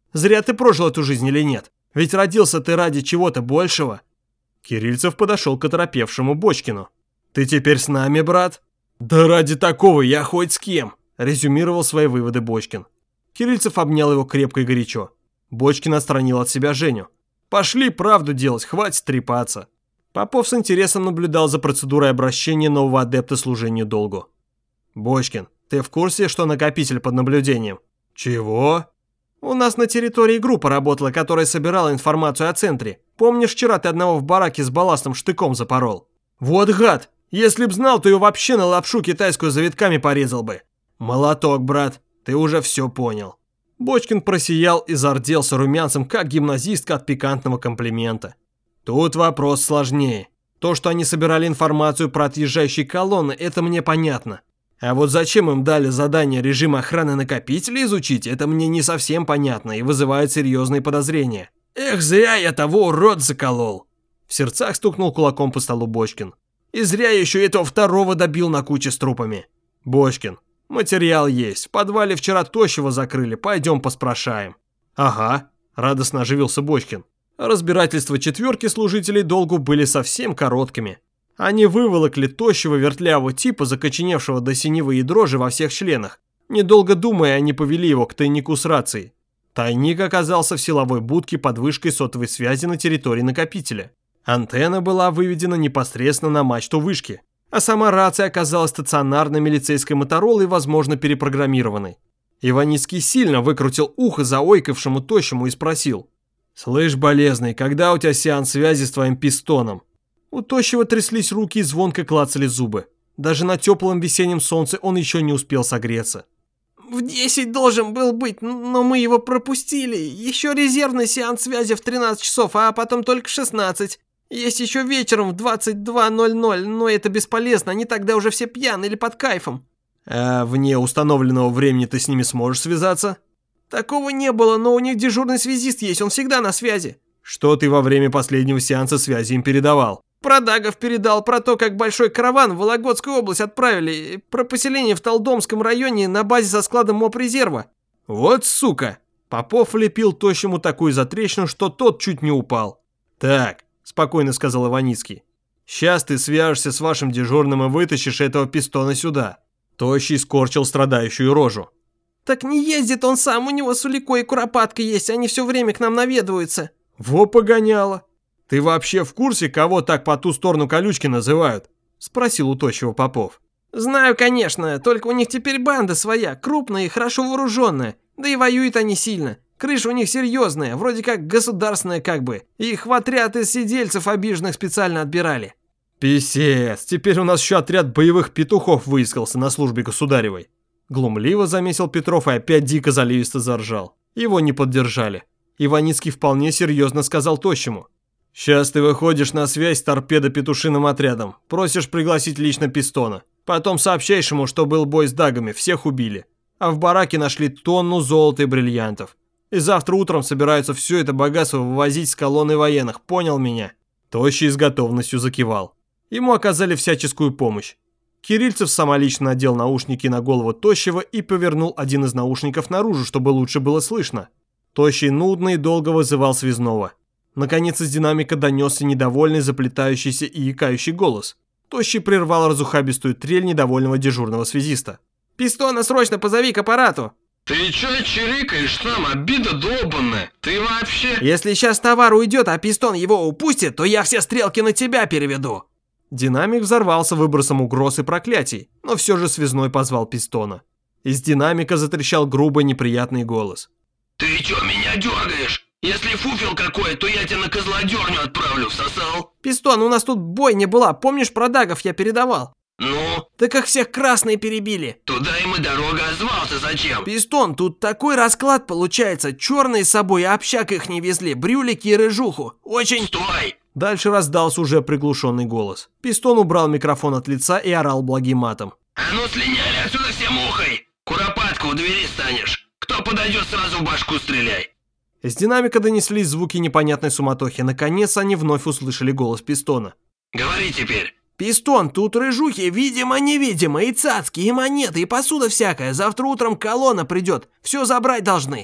Зря ты прожил эту жизнь или нет? Ведь родился ты ради чего-то большего. Кирильцев подошел к оторопевшему Бочкину. Ты теперь с нами, брат? Да ради такого я хоть с кем, резюмировал свои выводы Бочкин. Кирильцев обнял его крепко и горячо. Бочкин отстранил от себя Женю. Пошли правду делать, хватит трепаться. Попов с интересом наблюдал за процедурой обращения нового адепта служению долгу. Бочкин, ты в курсе, что накопитель под наблюдением? Чего? У нас на территории группа работала, которая собирала информацию о центре. Помнишь, вчера ты одного в бараке с балластом штыком запорол? Вот гад! Если б знал, то ее вообще на лапшу китайскую завитками порезал бы. Молоток, брат, ты уже все понял. Бочкин просиял и зарделся румянцем, как гимназистка от пикантного комплимента. Тут вопрос сложнее. То, что они собирали информацию про отъезжающие колонны, это мне понятно. А вот зачем им дали задание режим охраны накопителя изучить, это мне не совсем понятно и вызывает серьезные подозрения. Эх, зря я того урод заколол. В сердцах стукнул кулаком по столу Бочкин. И зря я еще этого второго добил на куче с трупами. Бочкин, материал есть. В подвале вчера тощего закрыли, пойдем поспрашаем. Ага, радостно оживился Бочкин. Разбирательства четверки служителей долгу были совсем короткими. Они выволокли тощего вертлявого типа, закоченевшего до синевы и дрожи во всех членах. Недолго думая, они повели его к тайнику с рацией. Тайник оказался в силовой будке под вышкой сотовой связи на территории накопителя. Антенна была выведена непосредственно на мачту вышки, а сама рация оказалась стационарной милицейской моторолой, возможно, перепрограммированной. Иваницкий сильно выкрутил ухо заойкавшему тощему и спросил: «Слышь, болезный, когда у тебя сеанс связи с твоим пистоном?» У тощего тряслись руки и звонко клацали зубы. Даже на теплом весеннем солнце он еще не успел согреться. В десять должен был быть, но мы его пропустили. Еще резервный сеанс связи в тринадцать часов, а потом только в шестнадцать. Есть еще вечером в двадцать два ноль ноль, но это бесполезно, они тогда уже все пьяны или под кайфом. А вне установленного времени ты с ними сможешь связаться? Такого не было, но у них дежурный связист есть, он всегда на связи. Что ты во время последнего сеанса связи им передавал? Про Дагов передал, про то, как большой караван в Вологодскую область отправили, про поселение в Талдомском районе на базе со складом мопрезерва. Вот сука! Попов влепил тощему такую затрещину, что тот чуть не упал. Так, спокойно сказал Иваницкий. Сейчас ты свяжешься с вашим дежурным и вытащишь этого пистона сюда. Тощий скорчил страдающую рожу. Так не ездит он сам, у него Сулико и Куропатка есть, они все время к нам наведываются. Во погоняло. Ты вообще в курсе, кого так по ту сторону колючки называют? Спросил у тощего Попов. Знаю, конечно, только у них теперь банда своя, крупная и хорошо вооруженная. Да и воюют они сильно. Крыша у них серьезная, вроде как государственная как бы. Их в отряд из сидельцев обиженных специально отбирали. Писец, теперь у нас еще отряд боевых петухов выискался на службе государевой. Глумливо заметил Петров и опять дико заливисто заржал. Его не поддержали. Иваницкий вполне серьезно сказал тощему. «Сейчас ты выходишь на связь с торпедо-петушиным отрядом, просишь пригласить лично пистона. Потом сообщаешь ему, что был бой с дагами, всех убили. А в бараке нашли тонну золота и бриллиантов. И завтра утром собираются все это богатство вывозить с колонны военных, понял меня?» Тощий с готовностью закивал. Ему оказали всяческую помощь. Кирильцев самолично надел наушники на голову Тощего и повернул один из наушников наружу, чтобы лучше было слышно. Тощий нудно и долго вызывал связного. Наконец из динамика донесся недовольный, заплетающийся и икающий голос. Тощий прервал разухабистую трель недовольного дежурного связиста. «Пистона срочно позови к аппарату!» Ты чё чирикаешь там, обида долбанная? Ты вообще... «Если сейчас товар уйдет, а пистон его упустит, то я все стрелки на тебя переведу!» Динамик взорвался выбросом угроз и проклятий, но все же связной позвал пистона. Из динамика затрещал грубый неприятный голос. Ты чё меня дергаешь? Если фуфел какой, то я тебя на козлодерню отправлю, всосал? «Пистон, у нас тут бойня была, помнишь, про дагов я передавал?» Ну? Так их всех красные перебили. Туда им и дорога, а звался зачем? «Пистон, тут такой расклад получается, черные с собой общак их не везли, брюлики и рыжуху. Очень...» Стой! Дальше раздался уже приглушенный голос. Пистон убрал микрофон от лица и орал благим матом. А ну слиняли отсюда все мухой! Куропатка у двери станешь. Кто подойдет, сразу в башку стреляй. Из динамика донеслись звуки непонятной суматохи. Наконец они вновь услышали голос Пистона. Говори теперь. «Пистон, тут рыжухи, видимо-невидимо, и цацки, и монеты, и посуда всякая. Завтра утром колонна придет, все забрать должны».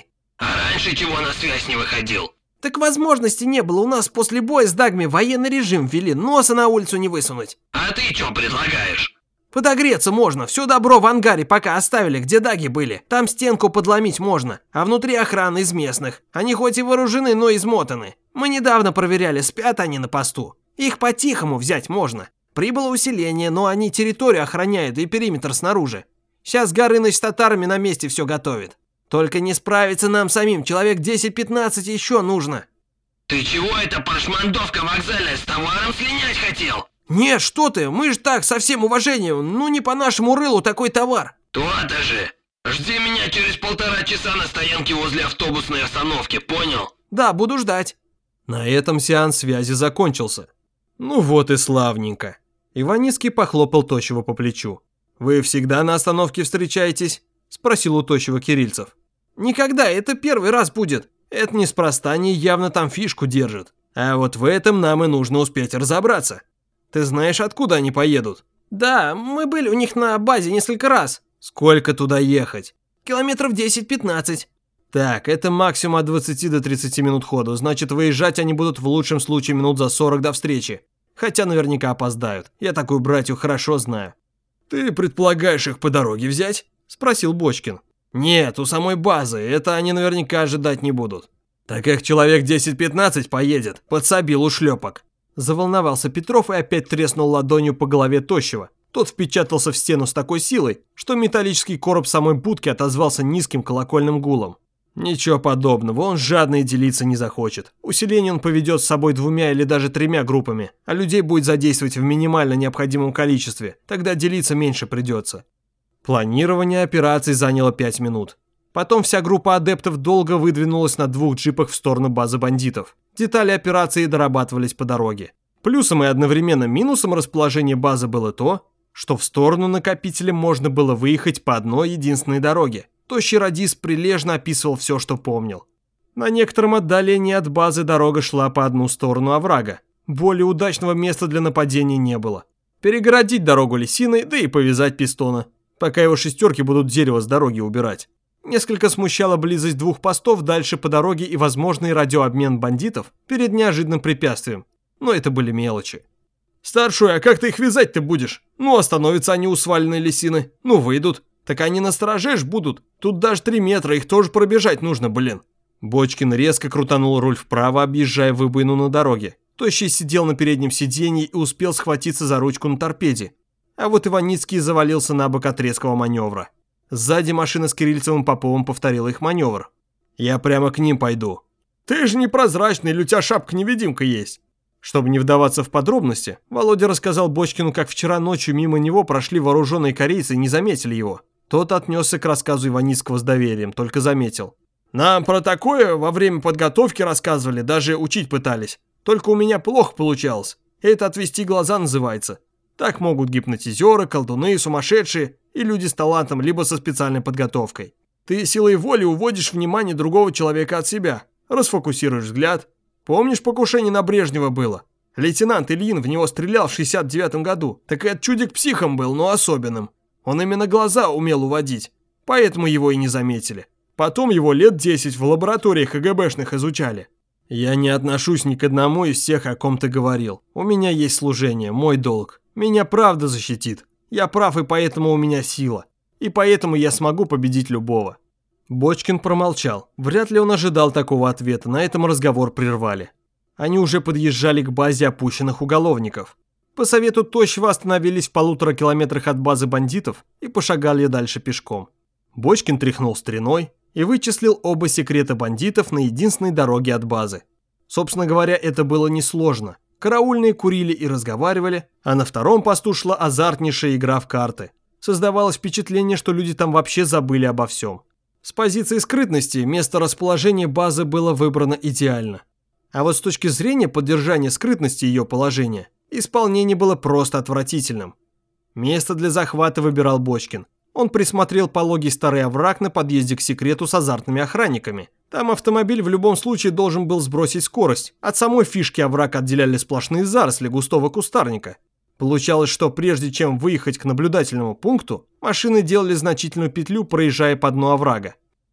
А раньше чего на связь не выходил? Так возможности не было, у нас после боя с Дагми военный режим ввели, носа на улицу не высунуть. А ты что предлагаешь? Подогреться можно, все добро в ангаре пока оставили, где даги были. Там стенку подломить можно, а внутри охрана из местных. Они хоть и вооружены, но измотаны. Мы недавно проверяли, спят они на посту. Их по-тихому взять можно. Прибыло усиление, но они территорию охраняют и периметр снаружи. Сейчас Горыныч с татарами на месте все готовит. Только не справиться нам самим, человек десять-пятнадцать еще нужно. Ты чего это, прошмандовка вокзальная, с товаром слинять хотел? Нет, что ты, мы ж так, со всем уважением, ну не по нашему рылу такой товар. То-то же. Жди меня через полтора часа на стоянке возле автобусной остановки, понял? Да, буду ждать. На этом сеанс связи закончился. Ну вот и славненько. Иваницкий похлопал Тощего по плечу. «Вы всегда на остановке встречаетесь?» – спросил у Тощего Кирильцев. «Никогда, это первый раз будет. Это неспроста, они явно там фишку держат. А вот в этом нам и нужно успеть разобраться. Ты знаешь, откуда они поедут?» «Да, мы были у них на базе несколько раз». «Сколько туда ехать?» «Километров десять-пятнадцать». «Так, это максимум от двадцати до тридцати минут ходу, значит, выезжать они будут в лучшем случае минут за сорок до встречи. Хотя наверняка опоздают, я такую братью хорошо знаю». «Ты предполагаешь их по дороге взять?» – спросил Бочкин. «Нет, у самой базы, это они наверняка ожидать не будут». «Так их человек десять-пятнадцать поедет, подсобил ушлепок». Заволновался Петров и опять треснул ладонью по голове Тощего. Тот впечатался в стену с такой силой, что металлический короб самой будки отозвался низким колокольным гулом. Ничего подобного, он жадно и делиться не захочет. Усиление он поведет с собой двумя или даже тремя группами, а людей будет задействовать в минимально необходимом количестве, тогда делиться меньше придется. Планирование операций заняло пять минут. Потом вся группа адептов долго выдвинулась на двух джипах в сторону базы бандитов. Детали операции дорабатывались по дороге. Плюсом и одновременно минусом расположения базы было то, что в сторону накопителя можно было выехать по одной единственной дороге. Тощий радист прилежно описывал все, что помнил. На некотором отдалении от базы дорога шла по одну сторону оврага. Более удачного места для нападения не было. Перегородить дорогу лисиной, да и повязать пистона, пока его шестерки будут дерево с дороги убирать. Несколько смущала близость двух постов дальше по дороге и возможный радиообмен бандитов перед неожиданным препятствием. Но это были мелочи. «Старшой, а как ты их вязать-то будешь? Ну, остановятся они у сваленной лисины. Ну, выйдут. Так они на стороже ж будут. Тут даже три метра, их тоже пробежать нужно, блин». Бочкин резко крутанул руль вправо, объезжая выбоину на дороге. Тощий сидел на переднем сиденье и успел схватиться за ручку на торпеде. А вот Иваницкий завалился на бок от резкого маневра. Сзади машина с Кирильцевым Поповым повторила их маневр. «Я прямо к ним пойду». «Ты же непрозрачный, или у тебя шапка-невидимка есть?» Чтобы не вдаваться в подробности, Володя рассказал Бочкину, как вчера ночью мимо него прошли вооруженные корейцы и не заметили его. Тот отнесся к рассказу Иваницкого с доверием, только заметил. «Нам про такое во время подготовки рассказывали, даже учить пытались. Только у меня плохо получалось. Это отвести глаза называется. Так могут гипнотизеры, колдуны, сумасшедшие и люди с талантом, либо со специальной подготовкой. Ты силой воли уводишь внимание другого человека от себя, расфокусируешь взгляд. Помнишь, покушение на Брежнева было? Лейтенант Ильин в него стрелял в шестьдесят девятом году. Так и этот чудик психом был, но особенным. Он именно глаза умел уводить, поэтому его и не заметили. Потом его лет десять в лабораториях КГБшных изучали. Я не отношусь ни к одному из всех, о ком ты говорил. У меня есть служение, мой долг. Меня правда защитит. Я прав, и поэтому у меня сила. И поэтому я смогу победить любого». Бочкин промолчал. Вряд ли он ожидал такого ответа, на этом разговор прервали. Они уже подъезжали к базе опущенных уголовников. По совету Тощего остановились в полутора километрах от базы бандитов и пошагали дальше пешком. Бочкин тряхнул стариной и вычислил оба секрета бандитов на единственной дороге от базы. Собственно говоря, это было несложно. Караульные курили и разговаривали, а на втором посту шла азартнейшая игра в карты. Создавалось впечатление, что люди там вообще забыли обо всем. С позиции скрытности место расположения базы было выбрано идеально. А вот с точки зрения поддержания скрытности ее положения, исполнение было просто отвратительным. Место для захвата выбирал Бочкин. Он присмотрел пологий старый овраг на подъезде к секрету с азартными охранниками. Там автомобиль в любом случае должен был сбросить скорость. От самой фишки овраг отделяли сплошные заросли густого кустарника. Получалось, что прежде чем выехать к наблюдательному пункту, машины делали значительную петлю, проезжая по дну оврага.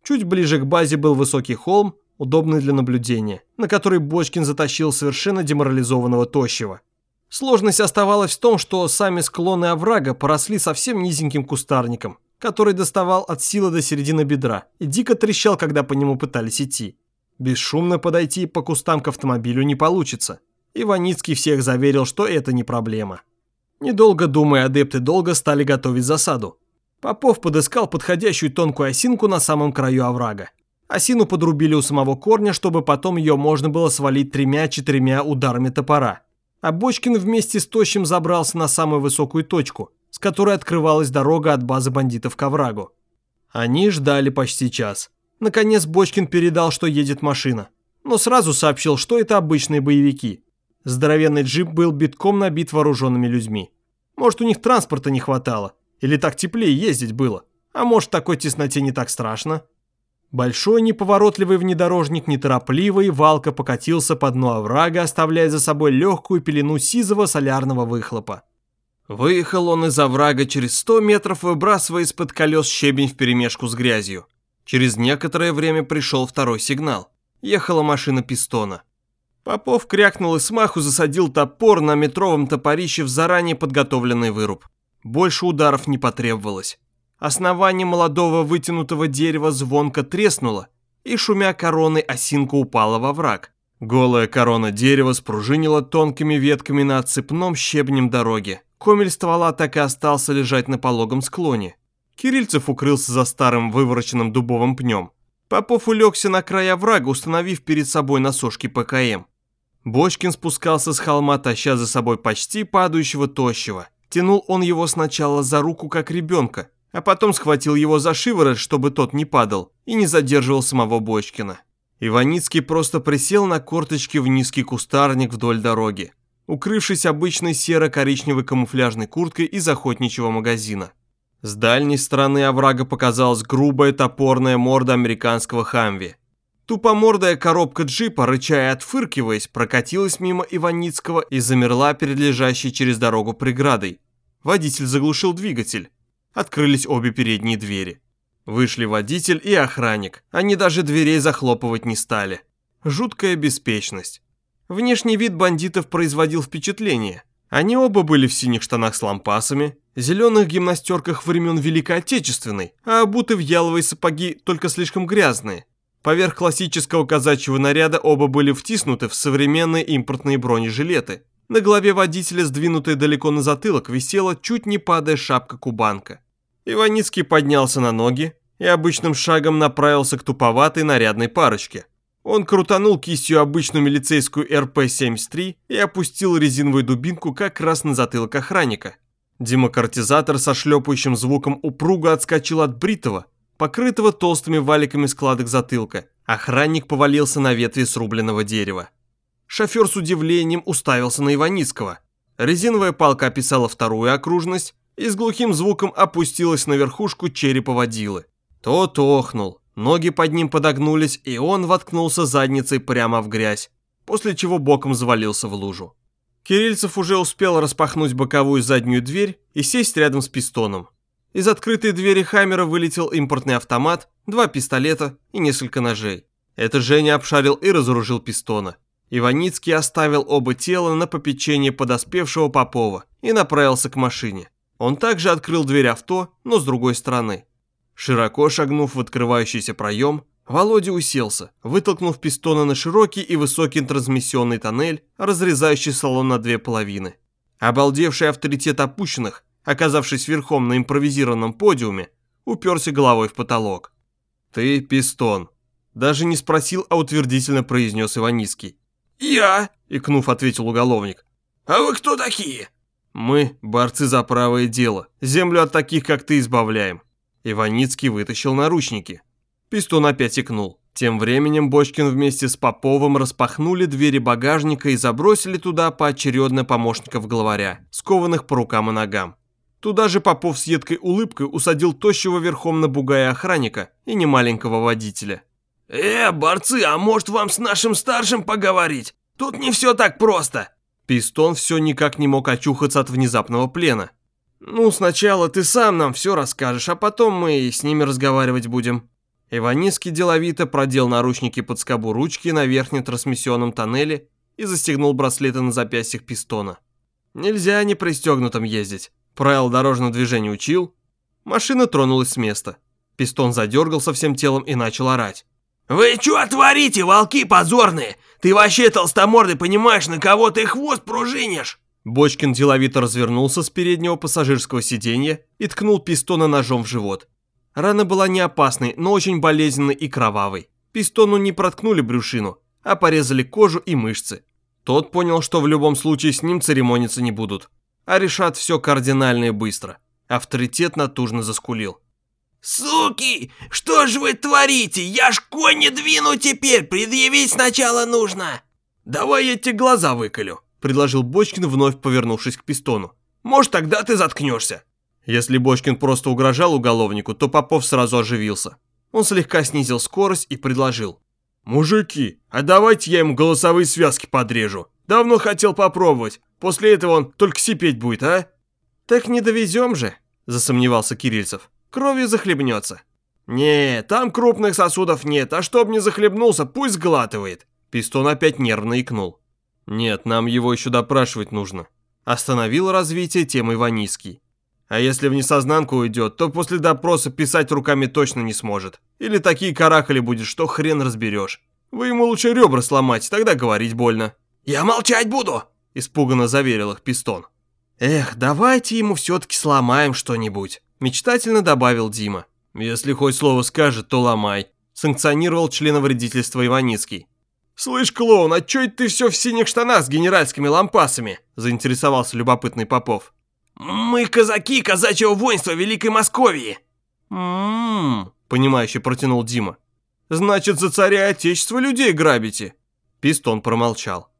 Чуть ближе к базе был высокий холм, удобный для наблюдения, на который Бочкин затащил совершенно деморализованного тощего. Сложность оставалась в том, что сами склоны оврага поросли совсем низеньким кустарником, который доставал от силы до середины бедра и дико трещал, когда по нему пытались идти. Бесшумно подойти по кустам к автомобилю не получится. Иваницкий всех заверил, что это не проблема. Недолго думая, адепты долго стали готовить засаду. Попов подыскал подходящую тонкую осинку на самом краю оврага. Осину подрубили у самого корня, чтобы потом ее можно было свалить тремя-четырьмя ударами топора. А Бочкин вместе с Тощим забрался на самую высокую точку, с которой открывалась дорога от базы бандитов к оврагу. Они ждали почти час. Наконец Бочкин передал, что едет машина, но сразу сообщил, что это обычные боевики. Здоровенный джип был битком набит вооруженными людьми. Может, у них транспорта не хватало, или так теплее ездить было, а может, в такой тесноте не так страшно. Большой неповоротливый внедорожник неторопливо и валко покатился по дну оврага, оставляя за собой легкую пелену сизого солярного выхлопа. Выехал он из оврага через сто метров, выбрасывая из-под колес щебень вперемешку с грязью. Через некоторое время пришел второй сигнал. Ехала машина Пистона. Попов крякнул и смаху засадил топор на метровом топорище в заранее подготовленный выруб. Больше ударов не потребовалось. Основание молодого вытянутого дерева звонко треснуло, и, шумя короной, осинка упала во враг. Голая корона дерева спружинила тонкими ветками на отсыпном щебнем дороге. Комель ствола так и остался лежать на пологом склоне. Кирильцев укрылся за старым вывороченным дубовым пнем. Попов улегся на край оврага, установив перед собой на сошке ПКМ. Бочкин спускался с холма, таща за собой почти падающего Тощего. Тянул он его сначала за руку, как ребенка, а потом схватил его за шиворот, чтобы тот не падал и не задерживал самого Бочкина. Иваницкий просто присел на корточки в низкий кустарник вдоль дороги, укрывшись обычной серо-коричневой камуфляжной курткой из охотничьего магазина. С дальней стороны оврага показалась грубая топорная морда американского Хамви. Тупомордая коробка джипа, рыча и отфыркиваясь, прокатилась мимо Иваницкого и замерла перед лежащей через дорогу преградой. Водитель заглушил двигатель. Открылись обе передние двери. Вышли водитель и охранник. Они даже дверей захлопывать не стали. Жуткая беспечность. Внешний вид бандитов производил впечатление. Они оба были в синих штанах с лампасами, зеленых гимнастерках времен Великой Отечественной, а обуты в яловые сапоги, только слишком грязные. Поверх классического казачьего наряда оба были втиснуты в современные импортные бронежилеты. На голове водителя, сдвинутая далеко на затылок, висела, чуть не падая, шапка-кубанка. Иваницкий поднялся на ноги и обычным шагом направился к туповатой нарядной парочке. Он крутанул кистью обычную милицейскую эр пэ семьдесят три и опустил резиновую дубинку как раз на затылок охранника. Демократизатор со шлепающим звуком упруго отскочил от бритого, покрытого толстыми валиками складок затылка. Охранник повалился на ветви срубленного дерева. Шофер с удивлением уставился на Иваницкого. Резиновая палка описала вторую окружность и с глухим звуком опустилась на верхушку черепа водилы. Тот охнул, ноги под ним подогнулись, и он воткнулся задницей прямо в грязь, после чего боком завалился в лужу. Кирильцев уже успел распахнуть боковую заднюю дверь и сесть рядом с Пистоном. Из открытой двери Хаммера вылетел импортный автомат, два пистолета и несколько ножей. Это Женя обшарил и разоружил Пистона. Иваницкий оставил оба тела на попечение подоспевшего Попова и направился к машине. Он также открыл дверь авто, но с другой стороны. Широко шагнув в открывающийся проем, Володя уселся, вытолкнув Пистона на широкий и высокий трансмиссионный тоннель, разрезающий салон на две половины. Обалдевший авторитет опущенных, оказавшись верхом на импровизированном подиуме, уперся головой в потолок. «Ты Пистон», — даже не спросил, а утвердительно произнес Иваницкий. «Я?» — икнув, ответил уголовник. «А вы кто такие?» «Мы борцы за правое дело. Землю от таких, как ты, избавляем». Иваницкий вытащил наручники. Пистон опять икнул. Тем временем Бочкин вместе с Поповым распахнули двери багажника и забросили туда поочередно помощников главаря, скованных по рукам и ногам. Туда же Попов с едкой улыбкой усадил тощего верхом на бугая охранника и немаленького водителя. «Э, борцы, а может вам с нашим старшим поговорить? Тут не все так просто». Пистон все никак не мог очухаться от внезапного плена. «Ну, сначала ты сам нам все расскажешь, а потом мы и с ними разговаривать будем». Иваницкий деловито продел наручники под скобу ручки на верхнем трансмиссионном тоннеле и застегнул браслеты на запястьях пистона. Нельзя не пристегнутым ездить. Правила дорожного движения учил. Машина тронулась с места. Пистон задергался всем телом и начал орать. «Вы чё творите, волки позорные? Ты вообще, толстомордый, понимаешь, на кого ты хвост пружинишь?» Бочкин деловито развернулся с переднего пассажирского сиденья и ткнул пистона ножом в живот. Рана была не опасной, но очень болезненной и кровавой. Пистону не проткнули брюшину, а порезали кожу и мышцы. Тот понял, что в любом случае с ним церемониться не будут, а решат все кардинально и быстро. Авторитет натужно заскулил. «Суки, что же вы творите? Я ж конь не двину теперь, предъявить сначала нужно!» «Давай я тебе глаза выколю», — предложил Бочкин, вновь повернувшись к пистону. «Может, тогда ты заткнешься». Если Бочкин просто угрожал уголовнику, то Попов сразу оживился. Он слегка снизил скорость и предложил. «Мужики, а давайте я ему голосовые связки подрежу. Давно хотел попробовать. После этого он только сипеть будет, а?» «Так не довезем же», — засомневался Кирильцев. «Кровью захлебнется». «Не, там крупных сосудов нет, а чтоб не захлебнулся, пусть сглатывает». Пистон опять нервно икнул. «Нет, нам его еще допрашивать нужно». Остановил развитие темы Иваницкий. «А если в несознанку уйдет, то после допроса писать руками точно не сможет. Или такие каракали будет, что хрен разберешь. Вы ему лучше ребра сломать, тогда говорить больно». «Я молчать буду», — испуганно заверил их Пистон. «Эх, давайте ему все-таки сломаем что-нибудь», — мечтательно добавил Дима. «Если хоть слово скажет, то ломай», — санкционировал членовредительство Иваницкий. «Слышь, клоун, а чё это ты все в синих штанах с генеральскими лампасами?» — заинтересовался любопытный Попов. «Мы казаки казачьего воинства Великой Московии». «М-м-м», понимающе протянул Дима. «Значит, за царя отечества людей грабите?» Пистон промолчал.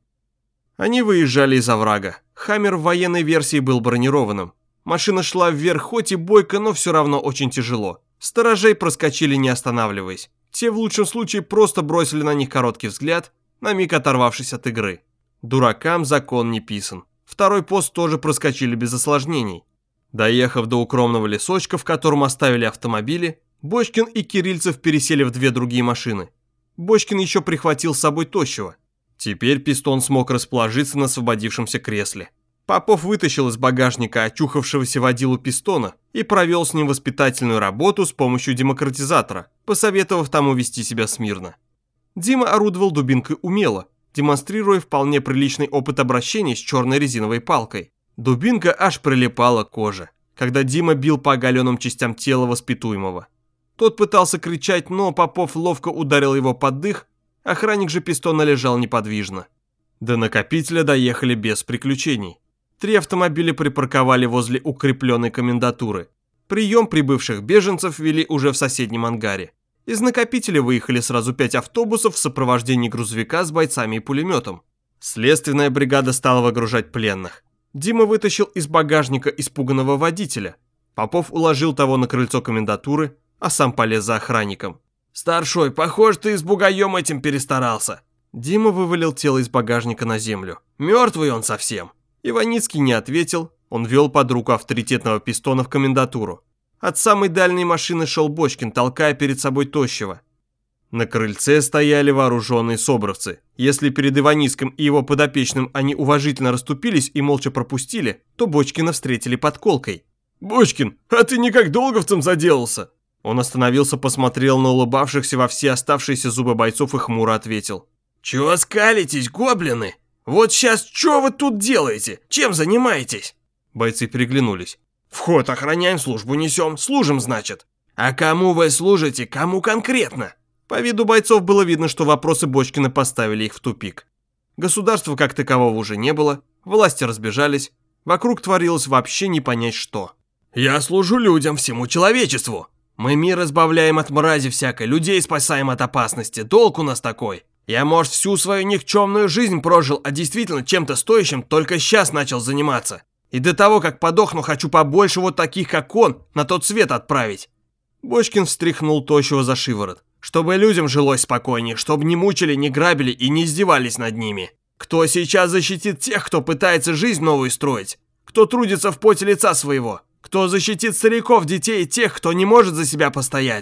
Они выезжали из оврага. «Хаммер» в военной версии был бронированным. Машина шла вверх, хоть и бойко, но все равно очень тяжело. Сторожей проскочили, не останавливаясь. Те в лучшем случае просто бросили на них короткий взгляд, на миг оторвавшись от игры. Дуракам закон не писан. Второй пост тоже проскочили без осложнений. Доехав до укромного лесочка, в котором оставили автомобили, Бочкин и Кирильцев пересели в две другие машины. Бочкин еще прихватил с собой тощего. Теперь Пистон смог расположиться на освободившемся кресле. Попов вытащил из багажника очухавшегося водилу Пистона и провел с ним воспитательную работу с помощью демократизатора, посоветовав тому вести себя смирно. Дима орудовал дубинкой умело, демонстрируя вполне приличный опыт обращения с черной резиновой палкой. Дубинка аж прилипала к коже, когда Дима бил по оголенным частям тела воспитуемого. Тот пытался кричать, но Попов ловко ударил его под дых, охранник же Пистона лежал неподвижно. До накопителя доехали без приключений. Три автомобиля припарковали возле укрепленной комендатуры. Прием прибывших беженцев вели уже в соседнем ангаре. Из накопителя выехали сразу пять автобусов в сопровождении грузовика с бойцами и пулеметом. Следственная бригада стала выгружать пленных. Дима вытащил из багажника испуганного водителя. Попов уложил того на крыльцо комендатуры, а сам полез за охранником. «Старшой, похоже, ты с бугаем этим перестарался». Дима вывалил тело из багажника на землю. Мертвый он совсем. Иваницкий не ответил, он вел под руку авторитетного Пистона в комендатуру. От самой дальней машины шел Бочкин, толкая перед собой тощего. На крыльце стояли вооруженные собровцы. Если перед Иваницким и его подопечным они уважительно расступились и молча пропустили, то Бочкина встретили подколкой. «Бочкин, а ты никак долговцем заделался?» Он остановился, посмотрел на улыбавшихся во все оставшиеся зубы бойцов и хмуро ответил. «Чего скалитесь, гоблины? Вот сейчас что вы тут делаете? Чем занимаетесь?» Бойцы переглянулись. «Вход охраняем, службу несем. Служим, значит». «А кому вы служите? Кому конкретно?» По виду бойцов было видно, что вопросы Бочкина поставили их в тупик. Государства как такового уже не было, власти разбежались, вокруг творилось вообще не понять что. «Я служу людям, всему человечеству. Мы мир избавляем от мрази всякой, людей спасаем от опасности, долг у нас такой. Я, может, всю свою никчемную жизнь прожил, а действительно чем-то стоящим только сейчас начал заниматься. И до того, как подохну, хочу побольше вот таких, как он, на тот свет отправить». Бочкин встряхнул тощего за шиворот. «Чтобы людям жилось спокойнее, чтобы не мучили, не грабили и не издевались над ними. Кто сейчас защитит тех, кто пытается жизнь новую строить? Кто трудится в поте лица своего? Кто защитит стариков, детей и тех, кто не может за себя постоять?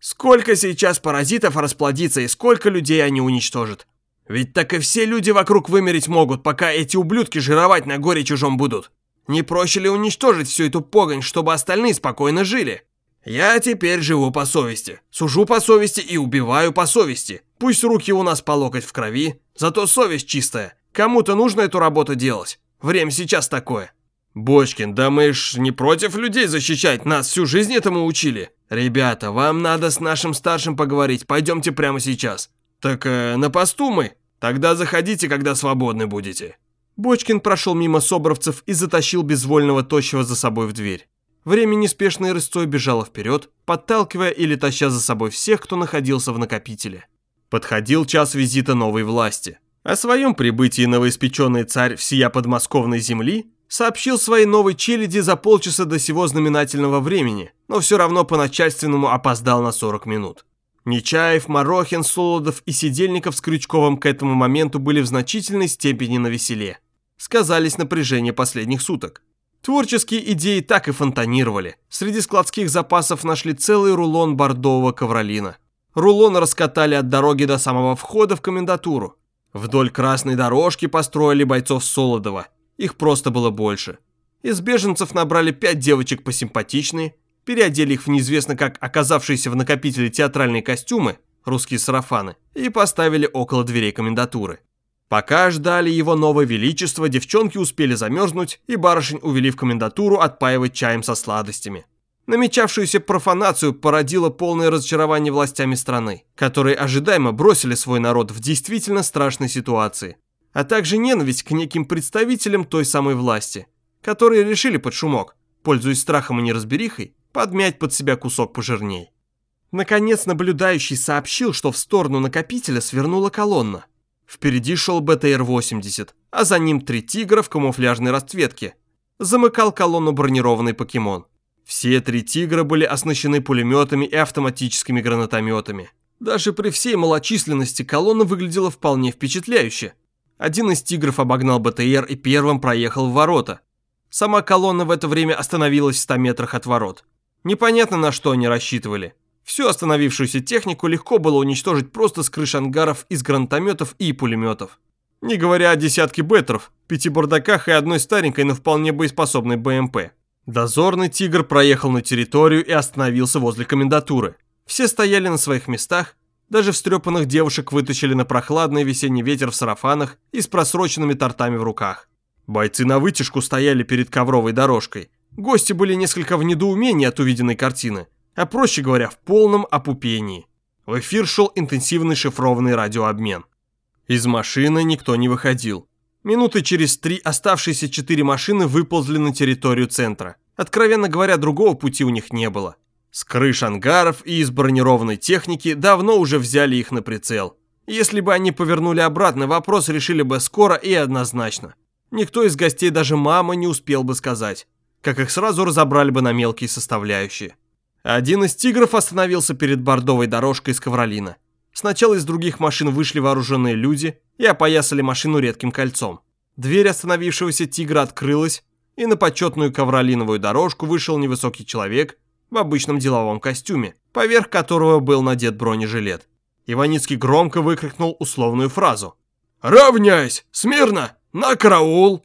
Сколько сейчас паразитов расплодится и сколько людей они уничтожат? Ведь так и все люди вокруг вымереть могут, пока эти ублюдки жировать на горе чужом будут. Не проще ли уничтожить всю эту погонь, чтобы остальные спокойно жили? Я теперь живу по совести, сужу по совести и убиваю по совести. Пусть руки у нас по локоть в крови, зато совесть чистая. Кому-то нужно эту работу делать. Время сейчас такое. Бочкин, да мы ж не против людей защищать, нас всю жизнь этому учили. Ребята, вам надо с нашим старшим поговорить, пойдемте прямо сейчас. Так э, на посту мы? Тогда заходите, когда свободны будете. Бочкин прошел мимо собровцев и затащил безвольного тощего за собой в дверь. Время неспешной рысцой бежало вперед, подталкивая или таща за собой всех, кто находился в накопителе. Подходил час визита новой власти. О своем прибытии новоиспеченный царь всея подмосковной земли сообщил своей новой челяди за полчаса до сего знаменательного времени, но все равно по-начальственному опоздал на сорок минут. Нечаев, Марохин, Солодов и Сидельников с Крючковым к этому моменту были в значительной степени навеселе. Сказались напряжение последних суток. Творческие идеи так и фонтанировали. Среди складских запасов нашли целый рулон бордового ковролина. Рулон раскатали от дороги до самого входа в комендатуру. Вдоль красной дорожки построили бойцов Солодова. Их просто было больше. Из беженцев набрали пять девочек посимпатичнее, переодели их в неизвестно как оказавшиеся в накопителе театральные костюмы, русские сарафаны, и поставили около дверей комендатуры. Пока ждали его новое величество, девчонки успели замерзнуть, и барышень увели в комендатуру отпаивать чаем со сладостями. Намечавшуюся профанацию породило полное разочарование властями страны, которые ожидаемо бросили свой народ в действительно страшной ситуации, а также ненависть к неким представителям той самой власти, которые решили под шумок, пользуясь страхом и неразберихой, подмять под себя кусок пожирней. Наконец наблюдающий сообщил, что в сторону накопителя свернула колонна. Впереди шел бэ тэ эр восемьдесят, а за ним три тигра в камуфляжной расцветке. Замыкал колонну бронированный покемон. Все три тигра были оснащены пулеметами и автоматическими гранатометами. Даже при всей малочисленности колонна выглядела вполне впечатляюще. Один из тигров обогнал бэ тэ эр и первым проехал в ворота. Сама колонна в это время остановилась в ста метрах от ворот. Непонятно, на что они рассчитывали. Всю остановившуюся технику легко было уничтожить просто с крыш ангаров из гранатометов и пулеметов. Не говоря о десятке бэтров, пяти бардаках и одной старенькой, но вполне боеспособной бэ эм пэ. Дозорный тигр проехал на территорию и остановился возле комендатуры. Все стояли на своих местах, даже встрепанных девушек вытащили на прохладный весенний ветер в сарафанах и с просроченными тортами в руках. Бойцы на вытяжку стояли перед ковровой дорожкой. Гости были несколько в недоумении от увиденной картины, а проще говоря, в полном опупении. В эфир шел интенсивный шифрованный радиообмен. Из машины никто не выходил. Минуты через три оставшиеся четыре машины выползли на территорию центра. Откровенно говоря, другого пути у них не было. С крыш ангаров и из бронированной техники давно уже взяли их на прицел. Если бы они повернули обратно, вопрос решили бы скоро и однозначно. Никто из гостей, даже мама, не успел бы сказать, как их сразу разобрали бы на мелкие составляющие. Один из тигров остановился перед бордовой дорожкой из ковролина. Сначала из других машин вышли вооруженные люди и опоясали машину редким кольцом. Дверь остановившегося тигра открылась, и на почетную ковролиновую дорожку вышел невысокий человек в обычном деловом костюме, поверх которого был надет бронежилет. Иваницкий громко выкрикнул условную фразу. «Равняйсь! Смирно! На караул!»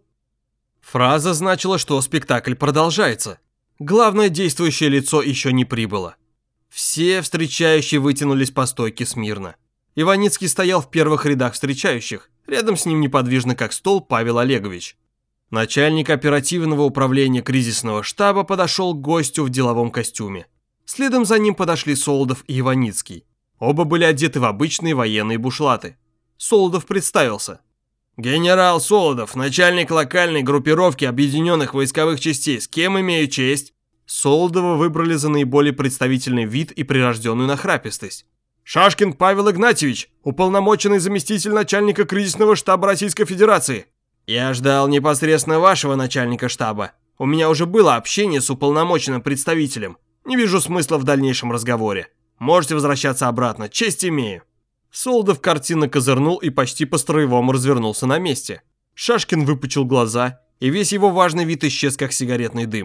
Фраза значила, что спектакль продолжается. Главное действующее лицо еще не прибыло. Все встречающие вытянулись по стойке смирно. Иваницкий стоял в первых рядах встречающих. Рядом с ним неподвижно как стол Павел Олегович. Начальник оперативного управления кризисного штаба подошел к гостю в деловом костюме. Следом за ним подошли Солодов и Иваницкий. Оба были одеты в обычные военные бушлаты. Солодов представился. «Генерал Солодов, начальник локальной группировки объединенных войсковых частей. С кем имею честь?» Солодова выбрали за наиболее представительный вид и прирожденную нахрапистость. «Шашкин Павел Игнатьевич, уполномоченный заместитель начальника кризисного штаба Российской Федерации». «Я ждал непосредственно вашего начальника штаба. У меня уже было общение с уполномоченным представителем. Не вижу смысла в дальнейшем разговоре. Можете возвращаться обратно, честь имею». Солодов картинно козырнул и почти по-строевому развернулся на месте. Шашкин выпучил глаза, и весь его важный вид исчез, как сигаретный дым.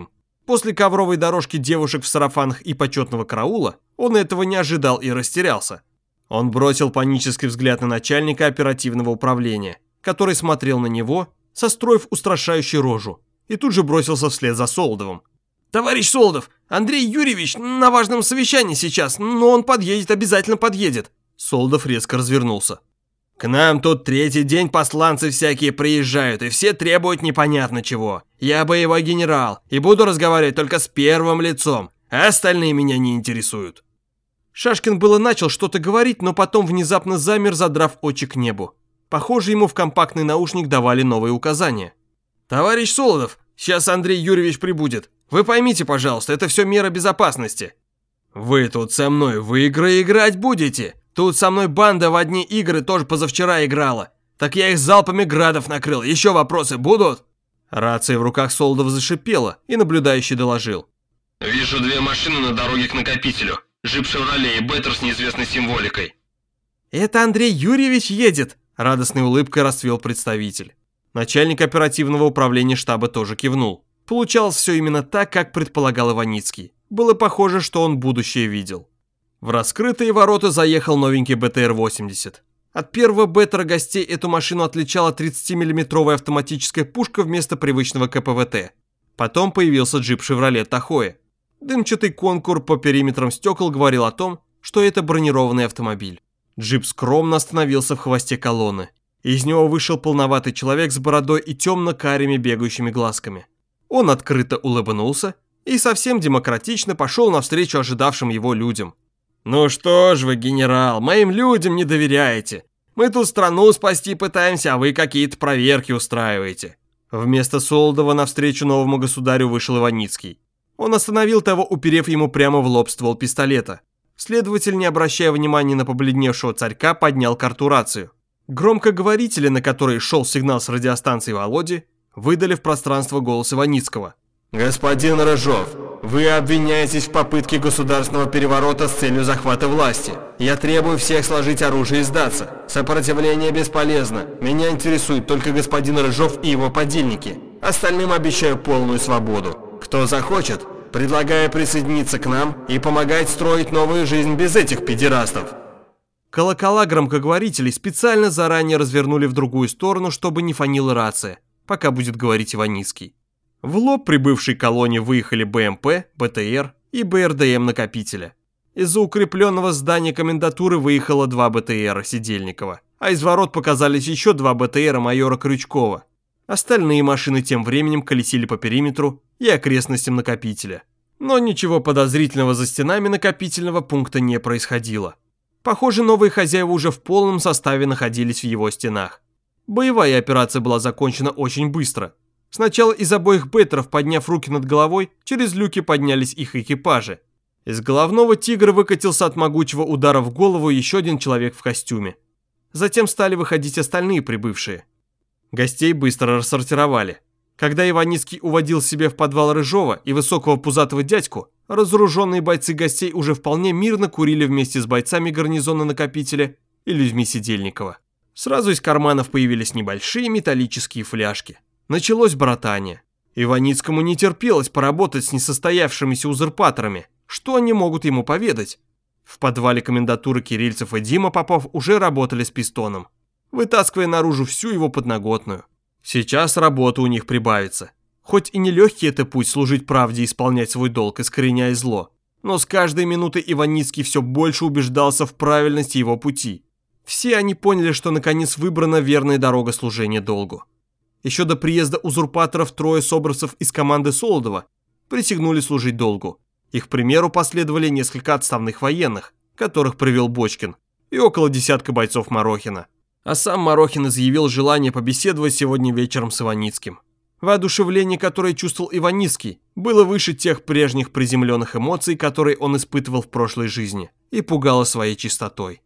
После ковровой дорожки девушек в сарафанах и почетного караула он этого не ожидал и растерялся. Он бросил панический взгляд на начальника оперативного управления, который смотрел на него, состроив устрашающую рожу, и тут же бросился вслед за Солодовым. «Товарищ Солодов, Андрей Юрьевич на важном совещании сейчас, но он подъедет, обязательно подъедет». Солодов резко развернулся. «К нам тут третий день посланцы всякие приезжают, и все требуют непонятно чего. Я боевой генерал, и буду разговаривать только с первым лицом, а остальные меня не интересуют». Шашкин было начал что-то говорить, но потом внезапно замер, задрав очи к небу. Похоже, ему в компактный наушник давали новые указания. «Товарищ Солодов, сейчас Андрей Юрьевич прибудет. Вы поймите, пожалуйста, это все мера безопасности». «Вы тут со мной в игры играть будете? Тут со мной банда в одни игры тоже позавчера играла. Так я их залпами градов накрыл. Еще вопросы будут?» Рация в руках Солодова зашипела, и наблюдающий доложил. «Вижу две машины на дороге к накопителю. Джип «Шевроле» и «Беттер» с неизвестной символикой». «Это Андрей Юрьевич едет!» – радостной улыбкой расцвел представитель. Начальник оперативного управления штаба тоже кивнул. Получалось все именно так, как предполагал Иваницкий. Было похоже, что он будущее видел. В раскрытые ворота заехал новенький бэ тэ эр восемьдесят. От первого «Беттера» гостей эту машину отличала тридцатимиллиметровая автоматическая пушка вместо привычного ка пэ вэ тэ. Потом появился джип «Шевроле» Тахоэ. Дымчатый контур по периметрам стекол говорил о том, что это бронированный автомобиль. Джип скромно остановился в хвосте колонны. Из него вышел полноватый человек с бородой и темно-карими бегающими глазками. Он открыто улыбнулся и совсем демократично пошел навстречу ожидавшим его людям. «Ну что ж вы, генерал, моим людям не доверяете. Мы тут страну спасти пытаемся, а вы какие-то проверки устраиваете». Вместо Солодова навстречу новому государю вышел Иваницкий. Он остановил того, уперев ему прямо в лоб ствол пистолета. Следователь, не обращая внимания на побледневшего царька, поднял карту-рацию. Громкоговорители, на которые шел сигнал с радиостанции Володи, выдали в пространство голос Иваницкого. «Господин Рыжов, вы обвиняетесь в попытке государственного переворота с целью захвата власти. Я требую всех сложить оружие и сдаться. Сопротивление бесполезно. Меня интересует только господин Рыжов и его подельники. Остальным обещаю полную свободу. Кто захочет, предлагаю присоединиться к нам и помогать строить новую жизнь без этих педерастов». Колокола громкоговорителей специально заранее развернули в другую сторону, чтобы не фонила рация, пока будет говорить Иваницкий. В лоб прибывшей колонне выехали бэ эм пэ, бэ тэ эр и бэ эр дэ эм накопителя. Из-за укрепленного здания комендатуры выехало два бэ тэ эра Сидельникова, а из ворот показались еще два бэ тэ эра майора Крючкова. Остальные машины тем временем колесили по периметру и окрестностям накопителя. Но ничего подозрительного за стенами накопительного пункта не происходило. Похоже, новые хозяева уже в полном составе находились в его стенах. Боевая операция была закончена очень быстро. Сначала из обоих беттеров, подняв руки над головой, через люки поднялись их экипажи. Из головного тигра выкатился от могучего удара в голову еще один человек в костюме. Затем стали выходить остальные прибывшие. Гостей быстро рассортировали. Когда Иваницкий уводил себе в подвал Рыжова и высокого пузатого дядьку, разоруженные бойцы гостей уже вполне мирно курили вместе с бойцами гарнизона накопителя и людьми Сидельникова. Сразу из карманов появились небольшие металлические фляжки. Началось братание. Иваницкому не терпелось поработать с несостоявшимися узурпаторами. Что они могут ему поведать? В подвале комендатуры Кирильцев и Дима Попов уже работали с пистоном, вытаскивая наружу всю его подноготную. Сейчас работа у них прибавится. Хоть и нелегкий это путь служить правде и исполнять свой долг, искореняя зло, но с каждой минутой Иваницкий все больше убеждался в правильности его пути. Все они поняли, что наконец выбрана верная дорога служения долгу. Еще до приезда узурпаторов трое собравцев из команды Солодова присягнули служить долгу. Их примеру последовали несколько отставных военных, которых привел Бочкин, и около десятка бойцов Марохина. А сам Марохин изъявил желание побеседовать сегодня вечером с Иваницким. Воодушевление, которое чувствовал Иваницкий, было выше тех прежних приземленных эмоций, которые он испытывал в прошлой жизни, и пугало своей чистотой.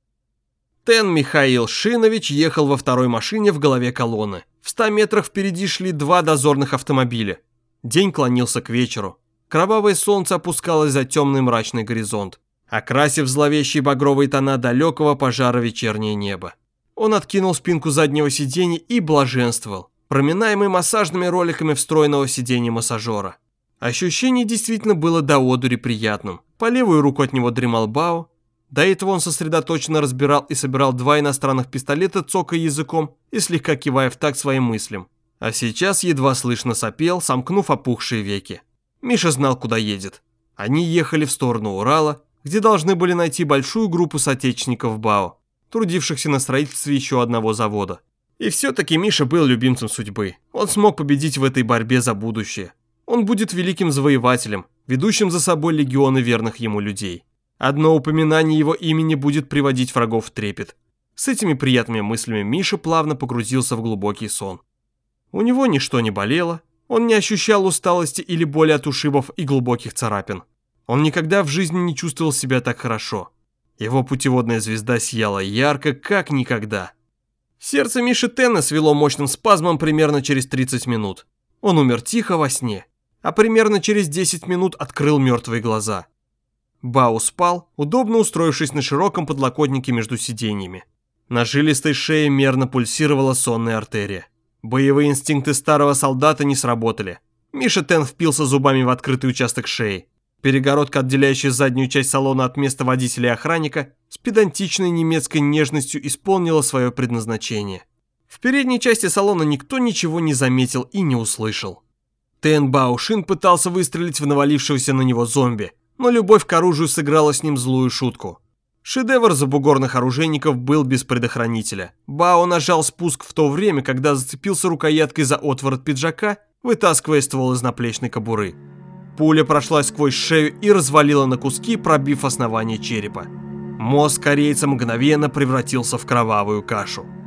Тен Михаил Шинович ехал во второй машине в голове колонны. В ста метрах впереди шли два дозорных автомобиля. День клонился к вечеру. Кровавое солнце опускалось за темный мрачный горизонт, окрасив зловещие багровые тона далекого пожара вечернее небо. Он откинул спинку заднего сиденья и блаженствовал, проминаемый массажными роликами встроенного сиденья массажера. Ощущение действительно было до одури приятным. По левую руку от него дремал Бао. До этого он сосредоточенно разбирал и собирал два иностранных пистолета, цокая языком и слегка кивая в такт своим мыслям. А сейчас едва слышно сопел, сомкнув опухшие веки. Миша знал, куда едет. Они ехали в сторону Урала, где должны были найти большую группу соотечественников Бао, трудившихся на строительстве еще одного завода. И все-таки Миша был любимцем судьбы. Он смог победить в этой борьбе за будущее. Он будет великим завоевателем, ведущим за собой легионы верных ему людей. Одно упоминание его имени будет приводить врагов в трепет. С этими приятными мыслями Миша плавно погрузился в глубокий сон. У него ничто не болело, он не ощущал усталости или боли от ушибов и глубоких царапин. Он никогда в жизни не чувствовал себя так хорошо. Его путеводная звезда сияла ярко, как никогда. Сердце Миши Тена свело мощным спазмом примерно через тридцать минут. Он умер тихо во сне, а примерно через десять минут открыл мертвые глаза. Бао спал, удобно устроившись на широком подлокотнике между сиденьями. На жилистой шее мерно пульсировала сонная артерия. Боевые инстинкты старого солдата не сработали. Миша Тен впился зубами в открытый участок шеи. Перегородка, отделяющая заднюю часть салона от места водителя и охранника, с педантичной немецкой нежностью исполнила свое предназначение. В передней части салона никто ничего не заметил и не услышал. Тен Бао Шин пытался выстрелить в навалившегося на него зомби, но любовь к оружию сыграла с ним злую шутку. Шедевр забугорных оружейников был без предохранителя. Бао нажал спуск в то время, когда зацепился рукояткой за отворот пиджака, вытаскивая ствол из наплечной кобуры. Пуля прошла сквозь шею и развалила на куски, пробив основание черепа. Мозг корейца мгновенно превратился в кровавую кашу.